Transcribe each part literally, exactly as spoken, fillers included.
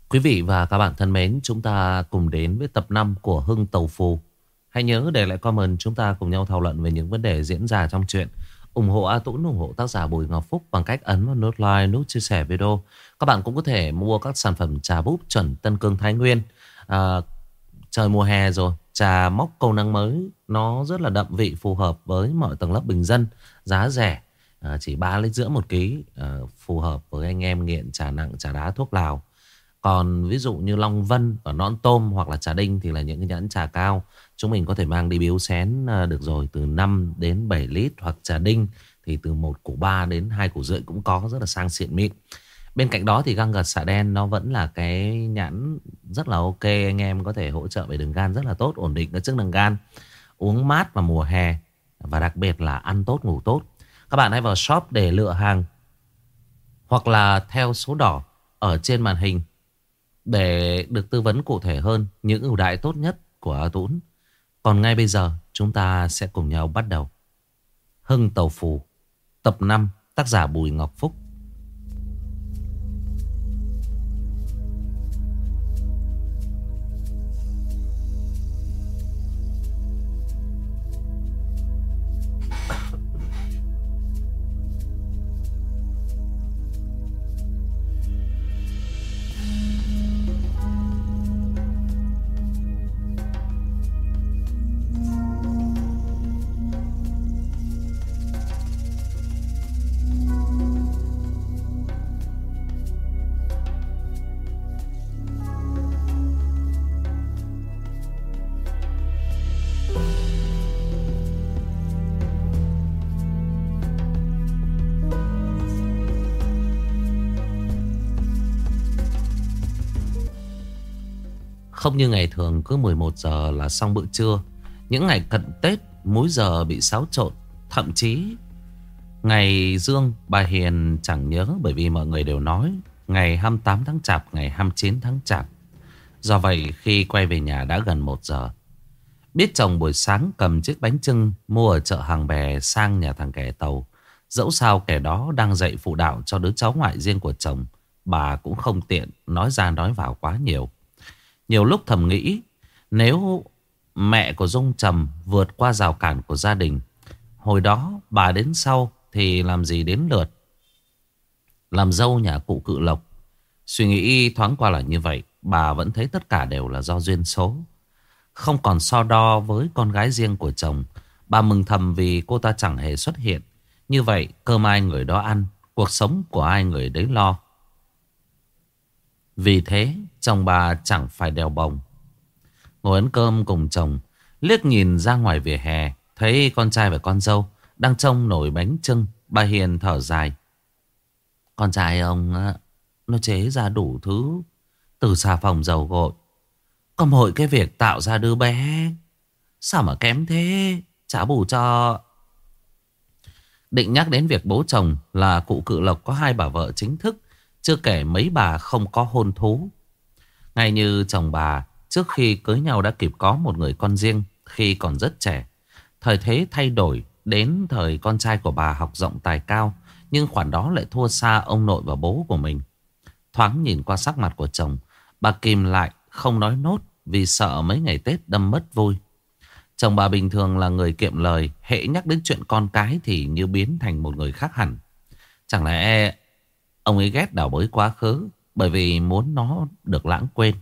Quý vị và các bạn thân mến, chúng ta cùng đến với tập năm của Hưng Tàu Phù. Hãy nhớ để lại comment, chúng ta cùng nhau thảo luận về những vấn đề diễn ra trong truyện. Ủng hộ A Tũng, ủng hộ tác giả Bùi Ngọc Phúc bằng cách ấn vào nút like, nút chia sẻ video. Các bạn cũng có thể mua các sản phẩm trà búp chuẩn Tân Cương Thái Nguyên. à, Trời mùa hè rồi, trà mốc câu nắng mới, nó rất là đậm vị, phù hợp với mọi tầng lớp bình dân, giá rẻ, à, chỉ ba lít rưỡi một ký, à, phù hợp với anh em nghiện trà nặng, trà đá, thuốc lào. Còn ví dụ như Long Vân và Non Tôm hoặc là trà đinh thì là những cái nhãn trà cao. Chúng mình có thể mang đi biếu xén à, được rồi, từ năm đến bảy lít. Hoặc trà đinh thì từ một củ ba đến hai củ rưỡi cũng có, rất là sang xịn mịn. Bên cạnh đó thì găng gật xạ đen nó vẫn là cái nhãn rất là ok. Anh em có thể hỗ trợ về đường gan rất là tốt, ổn định cái chức năng gan, uống mát vào mùa hè, và đặc biệt là ăn tốt ngủ tốt. Các bạn hãy vào shop để lựa hàng, hoặc là theo số đỏ ở trên màn hình để được tư vấn cụ thể hơn những ưu đãi tốt nhất của A Tũng. Còn ngay bây giờ chúng ta sẽ cùng nhau bắt đầu Hưng Tàu Phù tập năm, tác giả Bùi Ngọc Phúc. Không như ngày thường cứ mười một giờ là xong bữa trưa. Những ngày cận Tết múi giờ bị xáo trộn. Thậm chí ngày Dương bà Hiền chẳng nhớ, bởi vì mọi người đều nói ngày hai mươi tám tháng Chạp, ngày hai mươi chín tháng Chạp. Do vậy khi quay về nhà đã gần một giờ. Biết chồng buổi sáng cầm chiếc bánh chưng mua ở chợ Hàng Bè sang nhà thằng kẻ tàu. Dẫu sao kẻ đó đang dạy phụ đạo cho đứa cháu ngoại riêng của chồng, bà cũng không tiện nói ra nói vào quá nhiều. Nhiều lúc thầm nghĩ, nếu mẹ của Dung Trầm vượt qua rào cản của gia đình, hồi đó bà đến sau thì làm gì đến lượt làm dâu nhà cụ Cự Lộc. Suy nghĩ thoáng qua là như vậy, bà vẫn thấy tất cả đều là do duyên số. Không còn so đo với con gái riêng của chồng. Bà mừng thầm vì cô ta chẳng hề xuất hiện. Như vậy cơm ai người đó ăn, cuộc sống của ai người đấy lo. Vì thế chồng bà chẳng phải đèo bồng. Ngồi ăn cơm cùng chồng, liếc nhìn ra ngoài vỉa hè, thấy con trai và con dâu đang trông nồi bánh chưng. Bà Hiền thở dài. Con trai ông á, nó chế ra đủ thứ, từ xà phòng dầu gội, có mỗi cái việc tạo ra đứa bé. Sao mà kém thế, chả bù cho. Định nhắc đến việc bố chồng là cụ Cự Lộc có hai bà vợ chính thức, chưa kể mấy bà không có hôn thú. Ngay như chồng bà, trước khi cưới nhau đã kịp có một người con riêng khi còn rất trẻ. Thời thế thay đổi, đến thời con trai của bà học rộng tài cao, nhưng khoản đó lại thua xa ông nội và bố của mình. Thoáng nhìn qua sắc mặt của chồng, bà kìm lại không nói nốt vì sợ mấy ngày Tết đâm mất vui. Chồng bà bình thường là người kiệm lời, hễ nhắc đến chuyện con cái thì như biến thành một người khác hẳn. Chẳng lẽ ông ấy ghét đào bới quá khứ bởi vì muốn nó được lãng quên.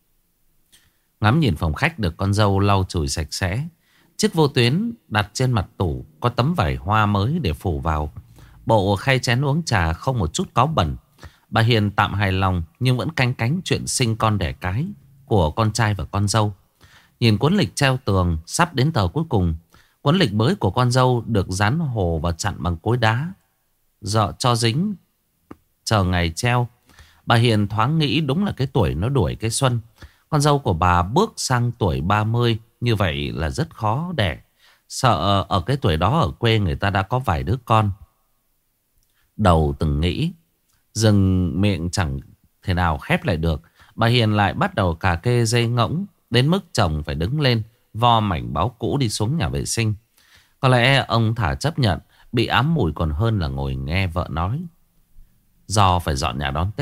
Ngắm nhìn phòng khách được con dâu lau chùi sạch sẽ. Chiếc vô tuyến đặt trên mặt tủ có tấm vải hoa mới để phủ vào. Bộ khay chén uống trà không một chút cáu bẩn. Bà Hiền tạm hài lòng nhưng vẫn canh cánh chuyện sinh con đẻ cái của con trai và con dâu. Nhìn cuốn lịch treo tường sắp đến tờ cuối cùng. Cuốn lịch mới của con dâu được dán hồ và chặn bằng cối đá, dọ cho dính, chờ ngày treo. Bà Hiền thoáng nghĩ đúng là cái tuổi nó đuổi cái xuân. Con dâu của bà bước sang tuổi ba mươi, như vậy là rất khó đẻ. Sợ ở cái tuổi đó ở quê người ta đã có vài đứa con. Đầu từng nghĩ, dừng miệng chẳng thể nào khép lại được. Bà Hiền lại bắt đầu cà kê dây ngỗng, đến mức chồng phải đứng lên vo mảnh báo cũ đi xuống nhà vệ sinh. Có lẽ ông thả chấp nhận, bị ám mùi còn hơn là ngồi nghe vợ nói. Do phải dọn nhà đón Tết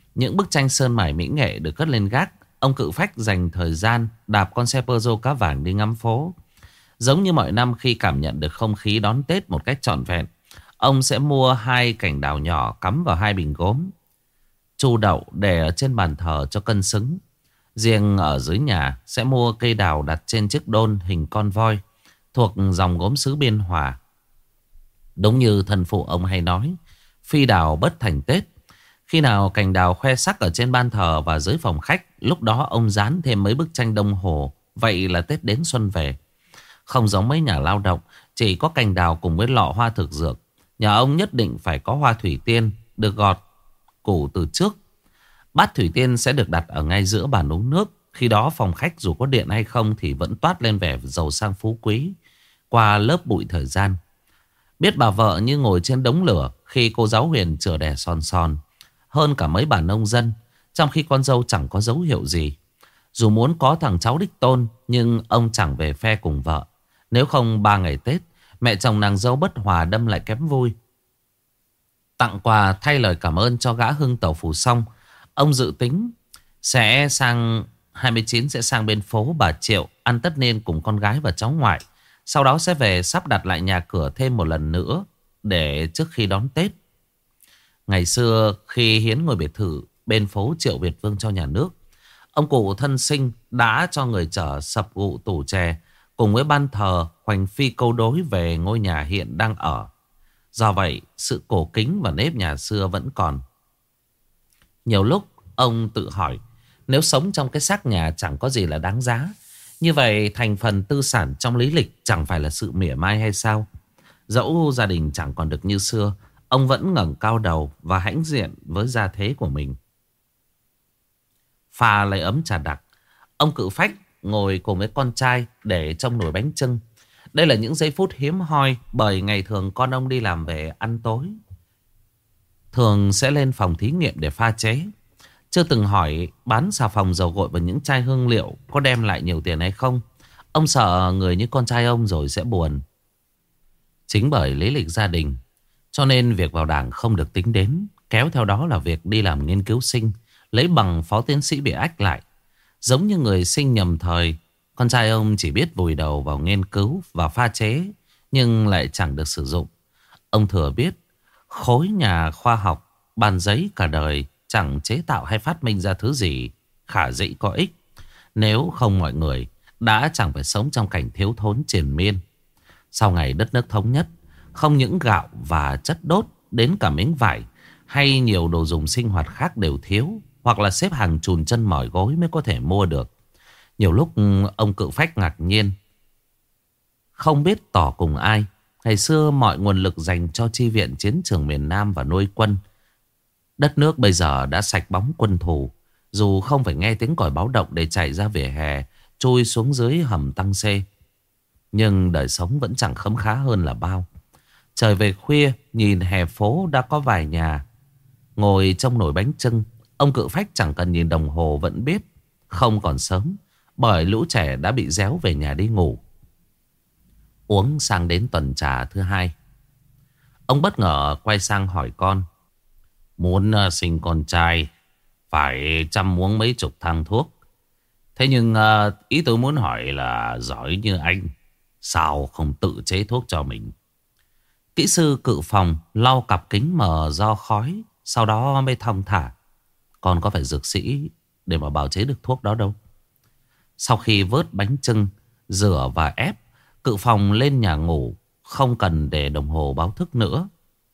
Những bức tranh sơn mài mỹ nghệ được cất lên gác. Ông Cự Phách dành thời gian đạp con xe Peugeot cá vàng đi ngắm phố. Giống như mọi năm, khi cảm nhận được không khí đón Tết một cách trọn vẹn, ông sẽ mua hai cành đào nhỏ cắm vào hai bình gốm, chu đậu để ở trên bàn thờ cho cân xứng. Riêng ở dưới nhà sẽ mua cây đào đặt trên chiếc đôn hình con voi thuộc dòng gốm sứ Biên Hòa. Đúng như thân phụ ông hay nói, phi đào bất thành Tết. Khi nào cành đào khoe sắc ở trên ban thờ và dưới phòng khách, lúc đó ông dán thêm mấy bức tranh đồng hồ. Vậy là Tết đến xuân về. Không giống mấy nhà lao động chỉ có cành đào cùng với lọ hoa thực dược, nhà ông nhất định phải có hoa thủy tiên được gọt củ từ trước. Bát thủy tiên sẽ được đặt ở ngay giữa bàn uống nước. Khi đó phòng khách dù có điện hay không thì vẫn toát lên vẻ giàu sang phú quý qua lớp bụi thời gian. Biết bà vợ như ngồi trên đống lửa khi cô giáo Huyền chửa đẻ son son hơn cả mấy bà nông dân, trong khi con dâu chẳng có dấu hiệu gì. Dù muốn có thằng cháu đích tôn, nhưng ông chẳng về phe cùng vợ. Nếu không ba ngày Tết, mẹ chồng nàng dâu bất hòa đâm lại kém vui. Tặng quà thay lời cảm ơn cho gã Hưng tàu phủ xong, ông dự tính sẽ sang hai mươi chín sẽ sang bên phố bà Triệu ăn tất niên cùng con gái và cháu ngoại. Sau đó sẽ về sắp đặt lại nhà cửa thêm một lần nữa để trước khi đón Tết. Ngày xưa khi hiến ngôi biệt thự bên phố Triệu Việt Vương cho nhà nước, ông cụ thân sinh đã cho người chở sập gụ tủ chè cùng với ban thờ hoành phi câu đối về ngôi nhà hiện đang ở. Do vậy, sự cổ kính và nếp nhà xưa vẫn còn. Nhiều lúc ông tự hỏi, nếu sống trong cái xác nhà chẳng có gì là đáng giá, như vậy thành phần tư sản trong lý lịch chẳng phải là sự mỉa mai hay sao? Dẫu gia đình chẳng còn được như xưa, ông vẫn ngẩng cao đầu và hãnh diện với gia thế của mình. Pha lấy ấm trà đặc, ông Cự Phách ngồi cùng với con trai để trong nồi bánh chưng. Đây là những giây phút hiếm hoi, bởi ngày thường con ông đi làm về ăn tối thường sẽ lên phòng thí nghiệm để pha chế. Chưa từng hỏi bán xà phòng, dầu gội và những chai hương liệu có đem lại nhiều tiền hay không. Ông sợ người như con trai ông rồi sẽ buồn. Chính bởi lý lịch gia đình cho nên việc vào đảng không được tính đến. Kéo theo đó là việc đi làm nghiên cứu sinh, lấy bằng phó tiến sĩ bị ách lại. Giống như người sinh nhầm thời, con trai ông chỉ biết vùi đầu vào nghiên cứu và pha chế, nhưng lại chẳng được sử dụng. Ông thừa biết khối nhà khoa học bàn giấy cả đời chẳng chế tạo hay phát minh ra thứ gì khả dĩ có ích. Nếu không mọi người đã chẳng phải sống trong cảnh thiếu thốn triền miên. Sau ngày đất nước thống nhất, không những gạo và chất đốt, đến cả miếng vải hay nhiều đồ dùng sinh hoạt khác đều thiếu, hoặc là xếp hàng chùn chân mỏi gối mới có thể mua được. Nhiều lúc ông Cự Phách ngạc nhiên, không biết tỏ cùng ai. Ngày xưa mọi nguồn lực dành cho chi viện chiến trường miền Nam và nuôi quân. Đất nước bây giờ đã sạch bóng quân thù. Dù không phải nghe tiếng còi báo động để chạy ra vỉa hè, chui xuống dưới hầm tăng xê, nhưng đời sống vẫn chẳng khấm khá hơn là bao. Trời về khuya, nhìn hè phố đã có vài nhà ngồi trong nồi bánh chưng. Ông Cự Phách chẳng cần nhìn đồng hồ vẫn biết không còn sớm, bởi lũ trẻ đã bị réo về nhà đi ngủ. Uống sang đến tuần trà thứ hai, ông bất ngờ quay sang hỏi con. Muốn uh, sinh con trai phải chăm uống mấy chục thang thuốc. Thế nhưng uh, ý tôi muốn hỏi là giỏi như anh, sao không tự chế thuốc cho mình? Kỹ sư Cự Phòng lau cặp kính mờ do khói, sau đó mới thong thả. Con có phải dược sĩ để mà bào chế được thuốc đó đâu. Sau khi vớt bánh chưng, rửa và ép, Cự Phòng lên nhà ngủ, không cần để đồng hồ báo thức nữa.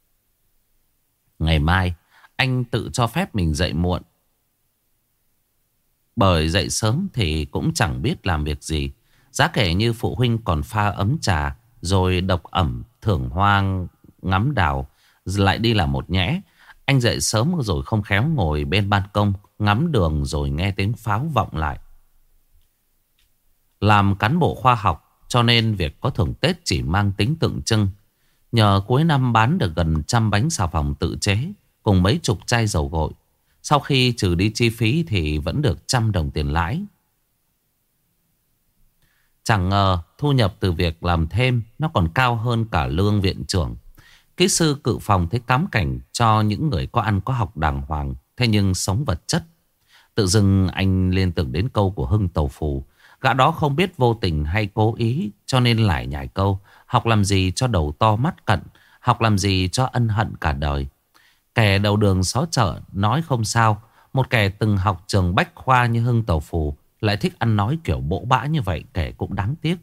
Ngày mai anh tự cho phép mình dậy muộn, bởi dậy sớm thì cũng chẳng biết làm việc gì. Giá kể như phụ huynh còn pha ấm trà, rồi độc ẩm thưởng hoang ngắm đào, lại đi làm một nhẽ. Anh dậy sớm rồi không khéo ngồi bên ban công ngắm đường, rồi nghe tiếng pháo vọng lại. Làm cán bộ khoa học cho nên việc có thưởng Tết chỉ mang tính tượng trưng. Nhờ cuối năm bán được gần trăm bánh xà phòng tự chế cùng mấy chục chai dầu gội, sau khi trừ đi chi phí thì vẫn được trăm đồng tiền lãi. Chẳng ngờ thu nhập từ việc làm thêm nó còn cao hơn cả lương viện trưởng. Kỹ sư Cự Phòng thấy cám cảnh cho những người có ăn có học đàng hoàng. thế nhưng sống vật chất. Tự dưng anh liên tưởng đến câu của Hưng Tàu Phù. Gã đó không biết vô tình hay cố ý, cho nên lại nhảy câu: học làm gì cho đầu to mắt cận, học làm gì cho ân hận cả đời. Kẻ đầu đường xó chợ nói không sao, một kẻ từng học trường bách khoa như Hưng Tàu Phù lại thích ăn nói kiểu bỗ bã như vậy, kẻ cũng đáng tiếc.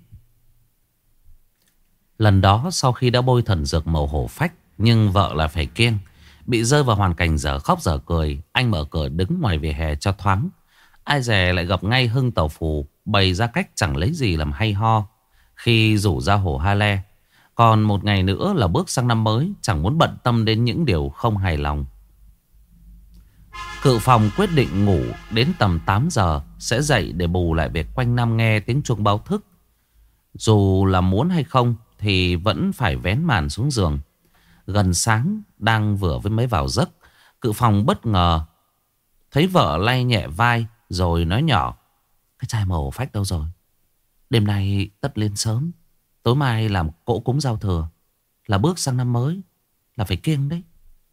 Lần đó sau khi đã bôi thần dược màu hổ phách, nhưng vợ là phải kiêng, bị rơi vào hoàn cảnh dở khóc dở cười. Anh mở cửa đứng ngoài vỉa hè cho thoáng. Ai dè lại gặp ngay Hưng Tàu Phù bày ra cách chẳng lấy gì làm hay ho khi rủ ra hồ Ha Le. Còn một ngày nữa là bước sang năm mới, chẳng muốn bận tâm đến những điều không hài lòng. Cự phòng quyết định ngủ đến tầm tám giờ sẽ dậy để bù lại việc quanh năm nghe tiếng chuông báo thức. Dù là muốn hay không thì vẫn phải vén màn xuống giường. Gần sáng, đang vừa với mới vào giấc, Cự phòng bất ngờ thấy vợ lay nhẹ vai rồi nói nhỏ: cái chai màu phách đâu rồi? Đêm nay tất lên sớm, tối mai làm cỗ cúng giao thừa, là bước sang năm mới, là phải kiêng đấy.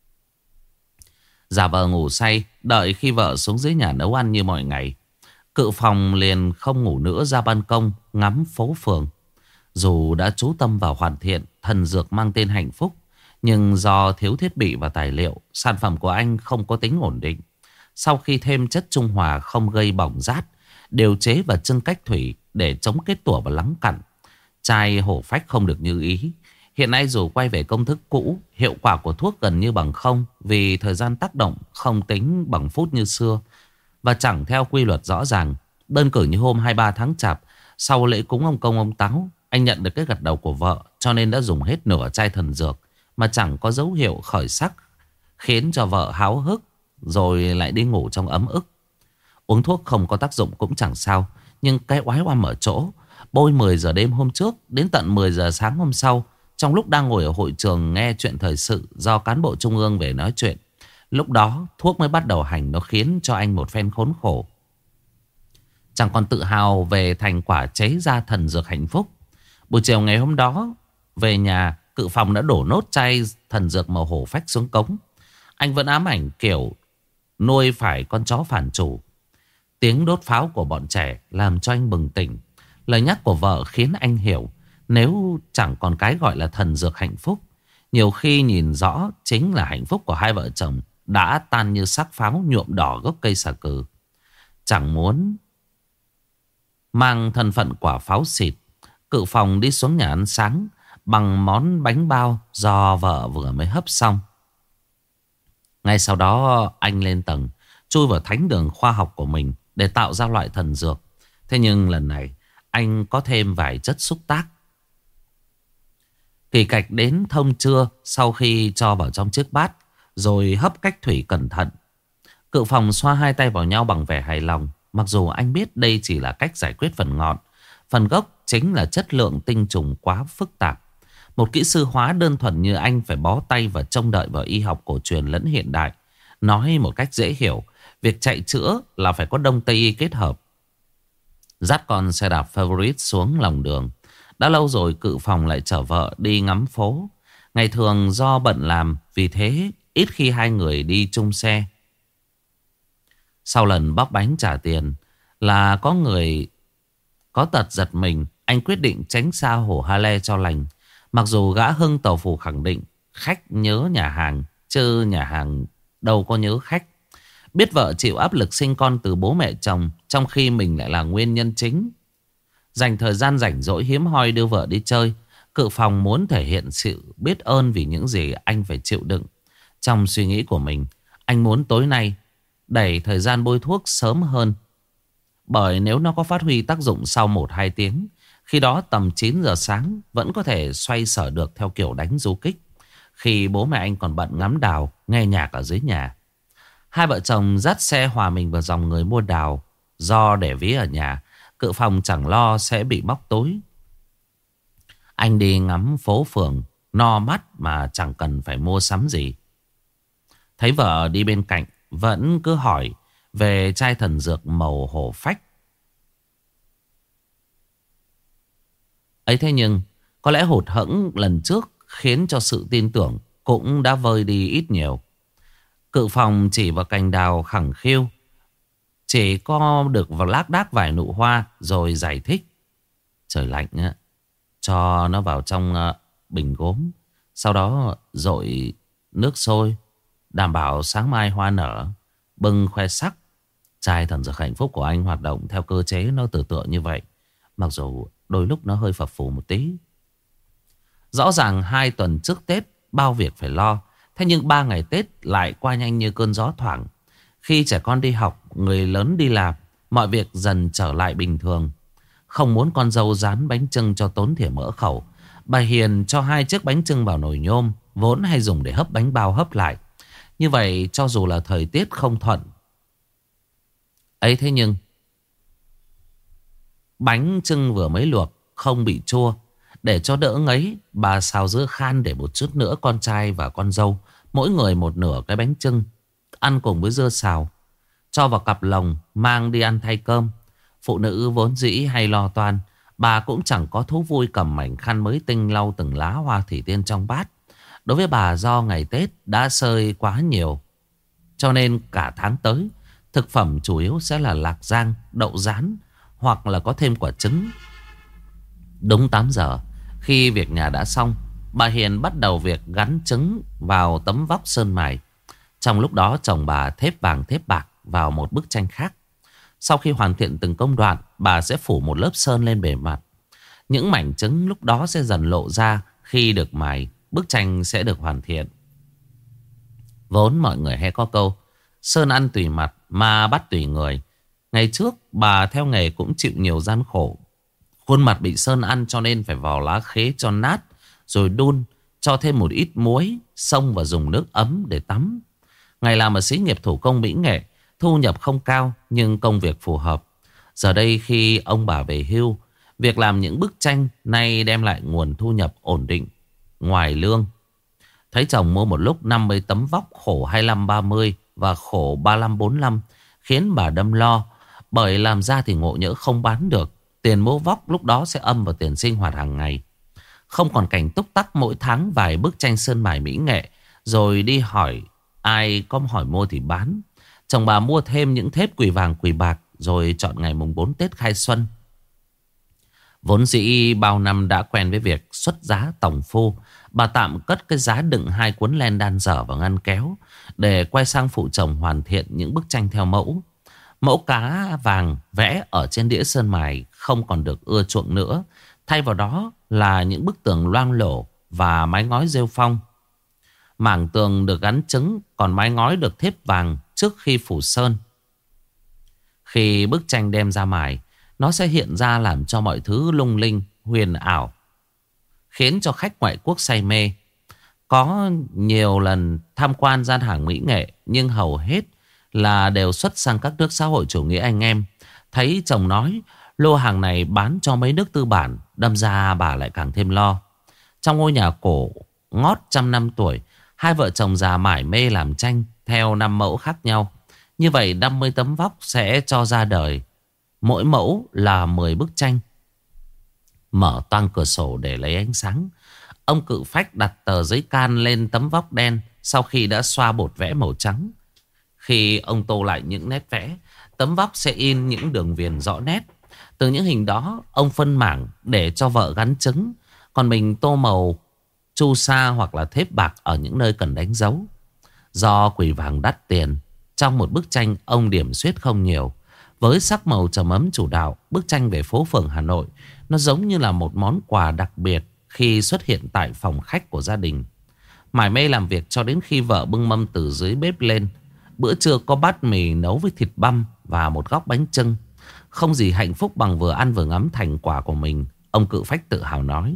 Giả vờ ngủ say, đợi khi vợ xuống dưới nhà nấu ăn như mọi ngày, Cự phòng liền không ngủ nữa, ra ban công ngắm phố phường. Dù đã chú tâm vào hoàn thiện thần dược mang tên hạnh phúc, nhưng do thiếu thiết bị và tài liệu, sản phẩm của anh không có tính ổn định. Sau khi thêm chất trung hòa không gây bỏng rát, điều chế và chưng cách thủy để chống kết tủa và lắng cặn, chai hổ phách không được như ý. Hiện nay dù quay về công thức cũ, hiệu quả của thuốc gần như bằng không, vì thời gian tác động không tính bằng phút như xưa và chẳng theo quy luật rõ ràng. Đơn cử như hôm hai mươi ba tháng Chạp, sau lễ cúng ông Công ông Táo, anh nhận được cái gật đầu của vợ, cho nên đã dùng hết nửa chai thần dược mà chẳng có dấu hiệu khởi sắc, khiến cho vợ háo hức rồi lại đi ngủ trong ấm ức. Uống thuốc không có tác dụng cũng chẳng sao, nhưng cái oái oăm ở chỗ bôi mười giờ đêm hôm trước đến tận mười giờ sáng hôm sau, trong lúc đang ngồi ở hội trường nghe chuyện thời sự do cán bộ trung ương về nói chuyện, lúc đó thuốc mới bắt đầu hành, nó khiến cho anh một phen khốn khổ. Chẳng còn tự hào về thành quả chế ra thần dược hạnh phúc. Buổi chiều ngày hôm đó, về nhà, Cự phòng đã đổ nốt chai thần dược màu hổ phách xuống cống. Anh vẫn ám ảnh kiểu nuôi phải con chó phản chủ. Tiếng đốt pháo của bọn trẻ làm cho anh bừng tỉnh. Lời nhắc của vợ khiến anh hiểu, nếu chẳng còn cái gọi là thần dược hạnh phúc, nhiều khi nhìn rõ chính là hạnh phúc của hai vợ chồng đã tan như xác pháo nhuộm đỏ gốc cây xà cừ. Chẳng muốn mang thân phận quả pháo xịt, Cự phòng đi xuống nhà ăn sáng bằng món bánh bao do vợ vừa mới hấp xong. Ngay sau đó anh lên tầng, chui vào thánh đường khoa học của mình để tạo ra loại thần dược. Thế nhưng lần này anh có thêm vài chất xúc tác. Kỳ cạch đến thông trưa, sau khi cho vào trong chiếc bát rồi hấp cách thủy cẩn thận, Cự phòng xoa hai tay vào nhau bằng vẻ hài lòng. Mặc dù anh biết đây chỉ là cách giải quyết phần ngọn, phần gốc chính là chất lượng tinh trùng quá phức tạp. Một kỹ sư hóa đơn thuần như anh phải bó tay và trông đợi vào y học cổ truyền lẫn hiện đại. Nói một cách dễ hiểu, việc chạy chữa là phải có đông tây y kết hợp. Dắt con xe đạp favorite xuống lòng đường. Đã lâu rồi Cự phòng lại chở vợ đi ngắm phố. Ngày thường do bận làm, vì thế ít khi hai người đi chung xe. Sau lần bóc bánh trả tiền là có người có tật giật mình, anh quyết định tránh xa hồ Ha Le cho lành. Mặc dù gã Hưng Tàu Phù khẳng định khách nhớ nhà hàng, chứ nhà hàng đâu có nhớ khách. Biết vợ chịu áp lực sinh con từ bố mẹ chồng, trong khi mình lại là nguyên nhân chính. Dành thời gian rảnh rỗi hiếm hoi đưa vợ đi chơi, Cự phòng muốn thể hiện sự biết ơn vì những gì anh phải chịu đựng. Trong suy nghĩ của mình, anh muốn tối nay đẩy thời gian bôi thuốc sớm hơn. Bởi nếu nó có phát huy tác dụng sau một hai tiếng, khi đó tầm chín giờ sáng vẫn có thể xoay sở được theo kiểu đánh du kích, khi bố mẹ anh còn bận ngắm đào, nghe nhạc ở dưới nhà. Hai vợ chồng dắt xe hòa mình vào dòng người mua đào. Do để ví ở nhà, Cự phòng chẳng lo sẽ bị móc tối. Anh đi ngắm phố phường no mắt mà chẳng cần phải mua sắm gì. Thấy vợ đi bên cạnh vẫn cứ hỏi về chai thần dược màu hổ phách ấy, thế nhưng có lẽ hụt hẫng lần trước khiến cho sự tin tưởng cũng đã vơi đi ít nhiều. Cự phòng chỉ vào cành đào khẳng khiu, chỉ có được vào lác đác vài nụ hoa, rồi giải thích. Trời lạnh á, cho nó vào trong uh, bình gốm, sau đó dội nước sôi, đảm bảo sáng mai hoa nở, bưng khoe sắc. Chai thần dược hạnh phúc của anh hoạt động theo cơ chế nó tự tựa như vậy, mặc dù đôi lúc nó hơi phập phù một tí. Rõ ràng hai tuần trước Tết bao việc phải lo, thế nhưng ba ngày Tết lại qua nhanh như cơn gió thoảng. Khi trẻ con đi học, người lớn đi làm, mọi việc dần trở lại bình thường. Không muốn con dâu rán bánh chưng cho tốn thìa mỡ khẩu, bà Hiền cho hai chiếc bánh chưng vào nồi nhôm, vốn hay dùng để hấp bánh bao hấp lại. Như vậy cho dù là thời tiết không thuận ấy, thế nhưng bánh chưng vừa mới luộc không bị chua. Để cho đỡ ngấy, bà xào dưa khan để một chút nữa con trai và con dâu mỗi người một nửa cái bánh chưng, ăn cùng với dưa xào, cho vào cặp lồng mang đi ăn thay cơm. Phụ nữ vốn dĩ hay lo toan, bà cũng chẳng có thú vui cầm mảnh khăn mới tinh lau từng lá hoa thủy tiên trong bát. Đối với bà, do ngày Tết đã sơi quá nhiều, cho nên cả tháng tới thực phẩm chủ yếu sẽ là lạc rang, đậu rán, hoặc là có thêm quả trứng. Đúng tám giờ, khi việc nhà đã xong, bà Hiền bắt đầu việc gắn trứng vào tấm vóc sơn mài. Trong lúc đó chồng bà thép vàng thép bạc vào một bức tranh khác. Sau khi hoàn thiện từng công đoạn, bà sẽ phủ một lớp sơn lên bề mặt. Những mảnh trứng lúc đó sẽ dần lộ ra. Khi được mài, bức tranh sẽ được hoàn thiện. Vốn mọi người hay có câu sơn ăn tùy mặt, ma bắt tùy người. Ngày trước bà theo nghề cũng chịu nhiều gian khổ. Khuôn mặt bị sơn ăn cho nên phải vò lá khế cho nát, rồi đun, cho thêm một ít muối, xông và dùng nước ấm để tắm. Ngày làm ở xí nghiệp thủ công mỹ nghệ, thu nhập không cao nhưng công việc phù hợp. Giờ đây khi ông bà về hưu, việc làm những bức tranh nay đem lại nguồn thu nhập ổn định ngoài lương. Thấy chồng mua một lúc năm mươi tấm vóc khổ hai mươi lăm ba mươi và khổ ba mươi lăm bốn mươi lăm, khiến bà đâm lo. Bởi làm ra thì ngộ nhỡ không bán được, tiền mua vóc lúc đó sẽ âm vào tiền sinh hoạt hàng ngày. Không còn cảnh túc tắc mỗi tháng vài bức tranh sơn mài mỹ nghệ, rồi đi hỏi ai có hỏi mua thì bán. Chồng bà mua thêm những thép quỳ vàng quỳ bạc, rồi chọn ngày mùng bốn Tết khai xuân. Vốn dĩ bao năm đã quen với việc xuất giá tổng phu, bà tạm cất cái giá đựng hai cuốn len đan dở vào ngăn kéo, để quay sang phụ chồng hoàn thiện những bức tranh theo mẫu. Mẫu cá vàng vẽ ở trên đĩa sơn mài không còn được ưa chuộng nữa. Thay vào đó là những bức tường loang lổ và mái ngói rêu phong. Mảng tường được gắn trứng, còn mái ngói được thép vàng trước khi phủ sơn. Khi bức tranh đem ra mài, nó sẽ hiện ra làm cho mọi thứ lung linh, huyền ảo, khiến cho khách ngoại quốc say mê. Có nhiều lần tham quan gian hàng mỹ nghệ, nhưng hầu hết là đều xuất sang các nước xã hội chủ nghĩa anh em. Thấy chồng nói lô hàng này bán cho mấy nước tư bản, đâm ra bà lại càng thêm lo. Trong ngôi nhà cổ ngót trăm năm tuổi, hai vợ chồng già mải mê làm tranh theo năm mẫu khác nhau. Như vậy năm mươi tấm vóc sẽ cho ra đời mỗi mẫu là mười bức tranh. Mở toang cửa sổ để lấy ánh sáng, ông cự phách đặt tờ giấy can lên tấm vóc đen sau khi đã xoa bột vẽ màu trắng. Khi ông tô lại những nét vẽ, tấm vóc sẽ in những đường viền rõ nét. Từ những hình đó, ông phân mảng để cho vợ gắn trứng, còn mình tô màu chu sa hoặc là thép bạc ở những nơi cần đánh dấu. Do quỳ vàng đắt tiền, trong một bức tranh ông điểm xuyết không nhiều. Với sắc màu trầm ấm chủ đạo, bức tranh về phố phường Hà Nội nó giống như là một món quà đặc biệt khi xuất hiện tại phòng khách của gia đình. Mải mê làm việc cho đến khi vợ bưng mâm từ dưới bếp lên. Bữa trưa có bát mì nấu với thịt băm và một góc bánh chưng. Không gì hạnh phúc bằng vừa ăn vừa ngắm thành quả của mình, ông cự phách tự hào nói.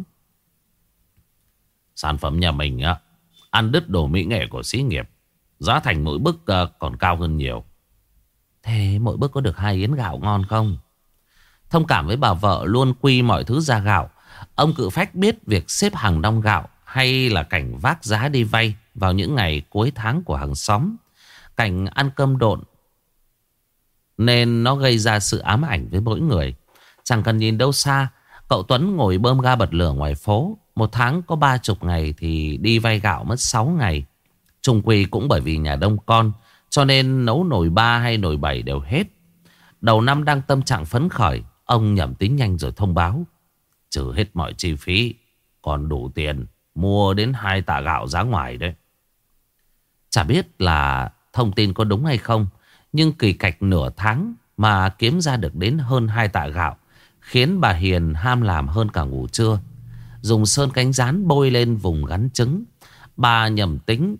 Sản phẩm nhà mình á, ăn đứt đồ mỹ nghệ của xí nghiệp, giá thành mỗi bức uh, còn cao hơn nhiều. Thế mỗi bức có được hai yến gạo ngon không? Thông cảm với bà vợ luôn quy mọi thứ ra gạo, ông cự phách biết việc xếp hàng đong gạo hay là cảnh vác giá đi vay vào những ngày cuối tháng của hàng xóm, cảnh ăn cơm độn, nên nó gây ra sự ám ảnh với mỗi người. Chẳng cần nhìn đâu xa, cậu Tuấn ngồi bơm ga bật lửa ngoài phố. Một tháng có ba chục ngày thì đi vay gạo mất sáu ngày. Chung quy cũng bởi vì nhà đông con, cho nên nấu nồi ba hay nồi bảy đều hết. Đầu năm đang tâm trạng phấn khởi, ông nhẩm tính nhanh rồi thông báo: trừ hết mọi chi phí, còn đủ tiền mua đến hai tạ gạo giá ngoài đấy. Chả biết là thông tin có đúng hay không, nhưng kỳ cạch nửa tháng mà kiếm ra được đến hơn hai tạ gạo khiến bà Hiền ham làm hơn cả ngủ trưa. Dùng sơn cánh rán bôi lên vùng gắn trứng. Bà nhẩm tính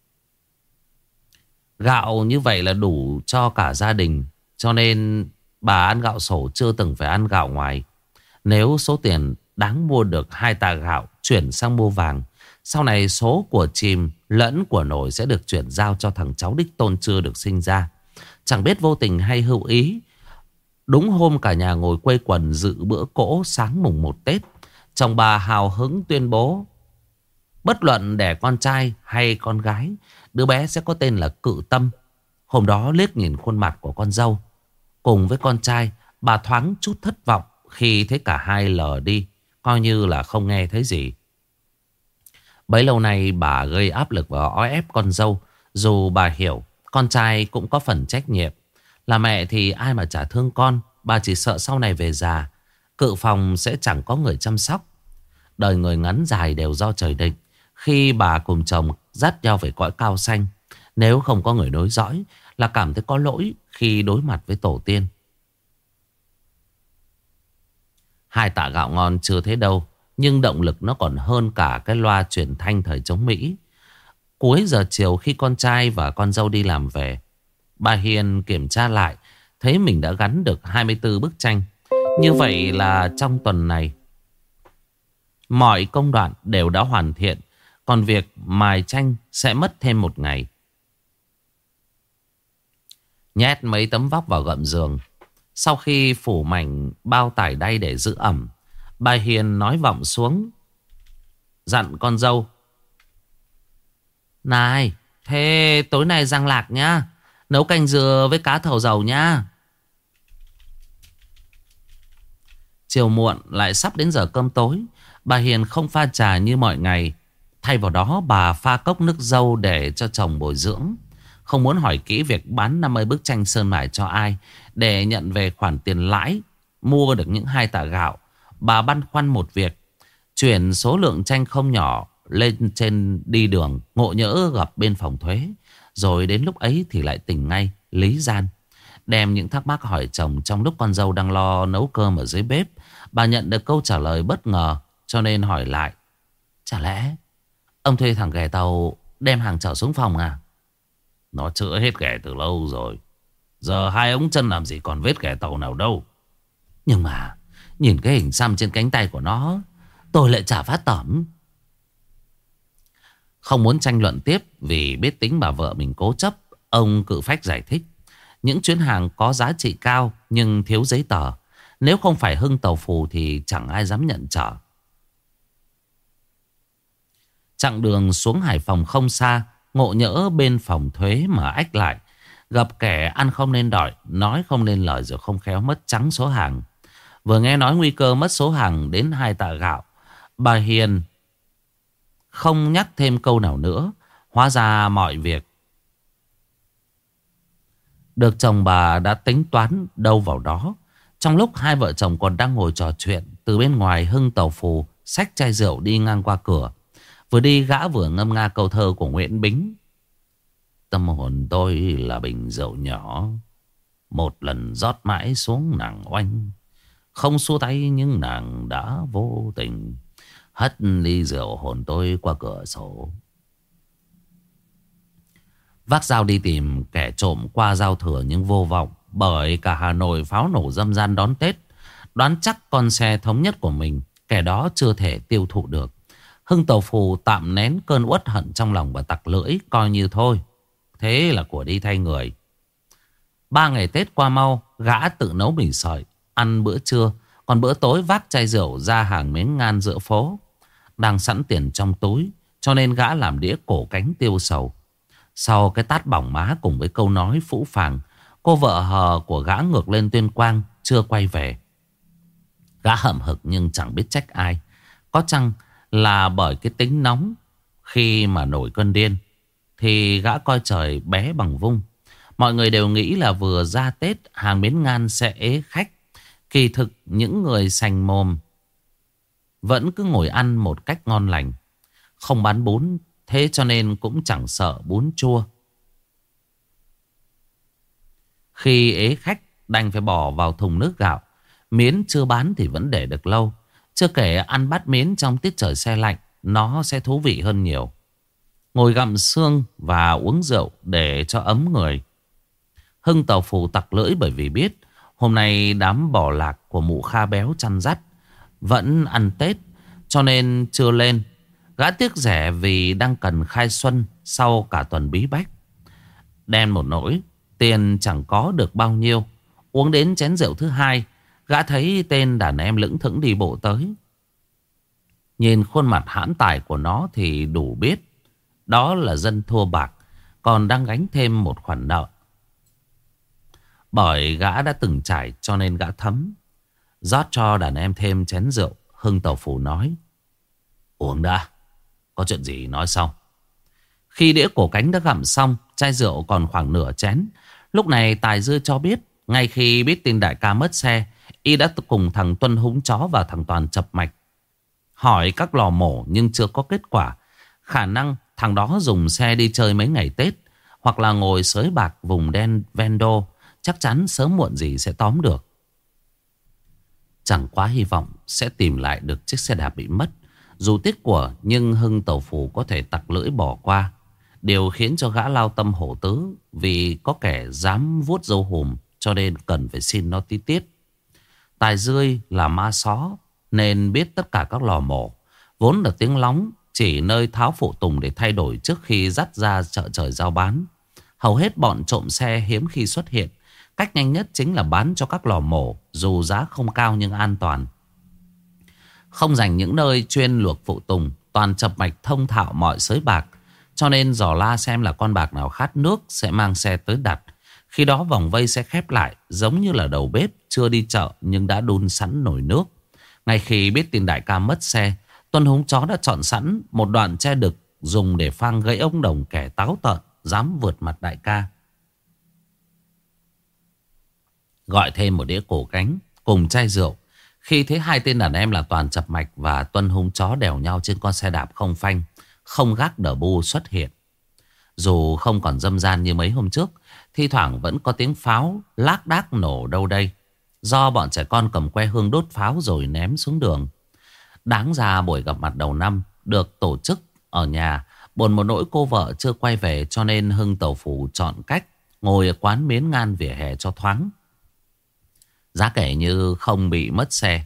gạo như vậy là đủ cho cả gia đình, cho nên bà ăn gạo sổ, chưa từng phải ăn gạo ngoài. Nếu số tiền đáng mua được hai tạ gạo chuyển sang mua vàng, sau này số của chìm lẫn của nổi sẽ được chuyển giao cho thằng cháu đích tôn chưa được sinh ra. Chẳng biết vô tình hay hữu ý, đúng hôm cả nhà ngồi quây quần dự bữa cỗ sáng mùng một Tết, chồng bà hào hứng tuyên bố bất luận đẻ con trai hay con gái, đứa bé sẽ có tên là Cự Tâm. Hôm đó liếc nhìn khuôn mặt của con dâu cùng với con trai, bà thoáng chút thất vọng khi thấy cả hai lờ đi, coi như là không nghe thấy gì. Bấy lâu nay bà gây áp lực và ói ép con dâu, dù bà hiểu con trai cũng có phần trách nhiệm. Là mẹ thì ai mà chả thương con, bà chỉ sợ sau này về già Cự phòng sẽ chẳng có người chăm sóc. Đời người ngắn dài đều do trời định. Khi bà cùng chồng dắt nhau về cõi cao xanh, nếu không có người nối dõi là cảm thấy có lỗi khi đối mặt với tổ tiên. Hai tạ gạo ngon chưa thấy đâu, nhưng động lực nó còn hơn cả cái loa truyền thanh thời chống Mỹ. Cuối giờ chiều khi con trai và con dâu đi làm về, bà Hiền kiểm tra lại, thấy mình đã gắn được hai mươi tư bức tranh. Như vậy là trong tuần này mọi công đoạn đều đã hoàn thiện, còn việc mài tranh sẽ mất thêm một ngày. Nhét mấy tấm vóc vào gầm giường, sau khi phủ mảnh bao tải đay để giữ ẩm, bà Hiền nói vọng xuống, dặn con dâu: này, thế tối nay rang lạc nhá, nấu canh dừa với cá thầu dầu nhá. Chiều muộn lại sắp đến giờ cơm tối, bà Hiền không pha trà như mọi ngày. Thay vào đó bà pha cốc nước dâu để cho chồng bồi dưỡng. Không muốn hỏi kỹ việc bán năm mươi bức tranh sơn mài cho ai để nhận về khoản tiền lãi mua được những hai tạ gạo. Bà băn khoăn một việc: chuyển số lượng tranh không nhỏ lên trên đi đường, ngộ nhỡ gặp bên phòng thuế. Rồi đến lúc ấy thì lại tỉnh ngay Lý Gian. Đem những thắc mắc hỏi chồng trong lúc con dâu đang lo nấu cơm ở dưới bếp. Bà nhận được câu trả lời bất ngờ, cho nên hỏi lại: chả lẽ ông thuê thằng ghẻ tàu đem hàng chở xuống phòng à? Nó chữa hết ghẻ từ lâu rồi, giờ hai ống chân làm gì còn vết ghẻ tàu nào đâu. Nhưng mà nhìn cái hình xăm trên cánh tay của nó, tôi lại chả phát tẩm. Không muốn tranh luận tiếp vì biết tính bà vợ mình cố chấp, ông Cự Phách giải thích: những chuyến hàng có giá trị cao nhưng thiếu giấy tờ. Nếu không phải Hưng Tàu Phù thì chẳng ai dám nhận chở. Chặng đường xuống Hải Phòng không xa, ngộ nhỡ bên phòng thuế mà ách lại. Gặp kẻ ăn không nên đòi, nói không nên lời, rồi không khéo mất trắng số hàng. Vừa nghe nói nguy cơ mất số hàng đến hai tạ gạo, bà Hiền không nhắc thêm câu nào nữa. Hóa ra mọi việc được chồng bà đã tính toán đâu vào đó. Trong lúc hai vợ chồng còn đang ngồi trò chuyện, từ bên ngoài Hưng Tàu Phù xách chai rượu đi ngang qua cửa. Vừa đi gã vừa ngâm nga câu thơ của Nguyễn Bính: tâm hồn tôi là bình rượu nhỏ, một lần rót mãi xuống nàng oanh. Không xua tay nhưng nàng đã vô tình, hất ly rượu hồn tôi qua cửa sổ. Vác dao đi tìm kẻ trộm qua giao thừa nhưng vô vọng, bởi cả Hà Nội pháo nổ râm ran đón Tết. Đoán chắc con xe thống nhất của mình kẻ đó chưa thể tiêu thụ được. Hưng Tàu Phù tạm nén cơn uất hận trong lòng và tặc lưỡi, coi như thôi, thế là của đi thay người. Ba ngày Tết qua mau, gã tự nấu mì sợi ăn bữa trưa, còn bữa tối vác chai rượu ra hàng miếng ngan giữa phố. Đang sẵn tiền trong túi, cho nên gã làm đĩa cổ cánh tiêu sầu. Sau cái tát bỏng má cùng với câu nói phũ phàng, cô vợ hờ của gã ngược lên Tuyên Quang chưa quay về. Gã hậm hực nhưng chẳng biết trách ai. Có chăng là bởi cái tính nóng khi mà nổi cơn điên. thì gã coi trời bé bằng vung. Mọi người đều nghĩ là vừa ra Tết hàng miến ngan sẽ ế khách. Kỳ thực những người sành mồm vẫn cứ ngồi ăn một cách ngon lành. Không bán bún, thế cho nên cũng chẳng sợ bún chua. Khi ế khách đành phải bỏ vào thùng nước gạo. Miến chưa bán thì vẫn để được lâu. Chưa kể ăn bát miến trong tiết trời se lạnh, nó sẽ thú vị hơn nhiều. Ngồi gặm xương và uống rượu để cho ấm người. Hưng tàu phù tặc lưỡi bởi vì biết hôm nay đám bò lạc của mụ Kha béo chăn dắt vẫn ăn Tết, cho nên chưa lên. Gã tiếc rẻ vì đang cần khai xuân sau cả tuần bí bách. Đen một nỗi, tiền chẳng có được bao nhiêu. Uống đến chén rượu thứ hai, gã thấy tên đàn em lững thững đi bộ tới. Nhìn khuôn mặt hãn tài của nó thì đủ biết đó là dân thua bạc, còn đang gánh thêm một khoản nợ. Bởi gã đã từng trải cho nên gã thấm. Rót cho đàn em thêm chén rượu, Hưng tàu phủ nói: uống đã, có chuyện gì nói sau. Khi đĩa cổ cánh đã gặm xong, chai rượu còn khoảng nửa chén. Lúc này Tài Dư cho biết, ngay khi biết tin đại ca mất xe, y đã cùng thằng Tuân húng chó và thằng Toàn chập mạch hỏi các lò mổ nhưng chưa có kết quả. Khả năng thằng đó dùng xe đi chơi mấy ngày Tết, hoặc là ngồi sới bạc vùng đen ven đô. Chắc chắn sớm muộn gì sẽ tóm được. Chẳng quá hy vọng sẽ tìm lại được chiếc xe đạp bị mất. Dù tiếc của, nhưng Hưng tàu phủ có thể tặc lưỡi bỏ qua. Điều khiến cho gã lao tâm hổ tứ, vì có kẻ dám vuốt râu hùm, cho nên cần phải xin nó tí tiết. Tài Dươi là ma só nên biết tất cả các lò mổ. Vốn là tiếng lóng, chỉ nơi tháo phụ tùng để thay đổi trước khi dắt ra chợ trời giao bán. Hầu hết bọn trộm xe hiếm khi xuất hiện. Cách nhanh nhất chính là bán cho các lò mổ, dù giá không cao nhưng an toàn. Không dành những nơi chuyên luộc phụ tùng, Toàn chập mạch thông thạo mọi sới bạc. Cho nên dò la xem là con bạc nào khát nước sẽ mang xe tới đặt. Khi đó vòng vây sẽ khép lại, giống như là đầu bếp chưa đi chợ nhưng đã đun sẵn nồi nước. Ngay khi biết tin đại ca mất xe, Tuân húng chó đã chọn sẵn một đoạn tre đực dùng để phang gãy ống đồng kẻ táo tợn dám vượt mặt đại ca. Gọi thêm một đĩa cổ cánh cùng chai rượu. Khi thấy hai tên đàn em là Toàn chập mạch và Tuân húng chó đèo nhau trên con xe đạp không phanh, không gác đờ bu xuất hiện. Dù không còn râm ran như mấy hôm trước, thi thoảng vẫn có tiếng pháo lác đác nổ đâu đây. Do bọn trẻ con cầm que hương đốt pháo rồi ném xuống đường. Đáng ra buổi gặp mặt đầu năm được tổ chức ở nhà. Buồn một nỗi cô vợ chưa quay về, cho nên Hưng tàu phủ chọn cách ngồi ở quán miến ngan vỉa hè cho thoáng. Giá kể như không bị mất xe,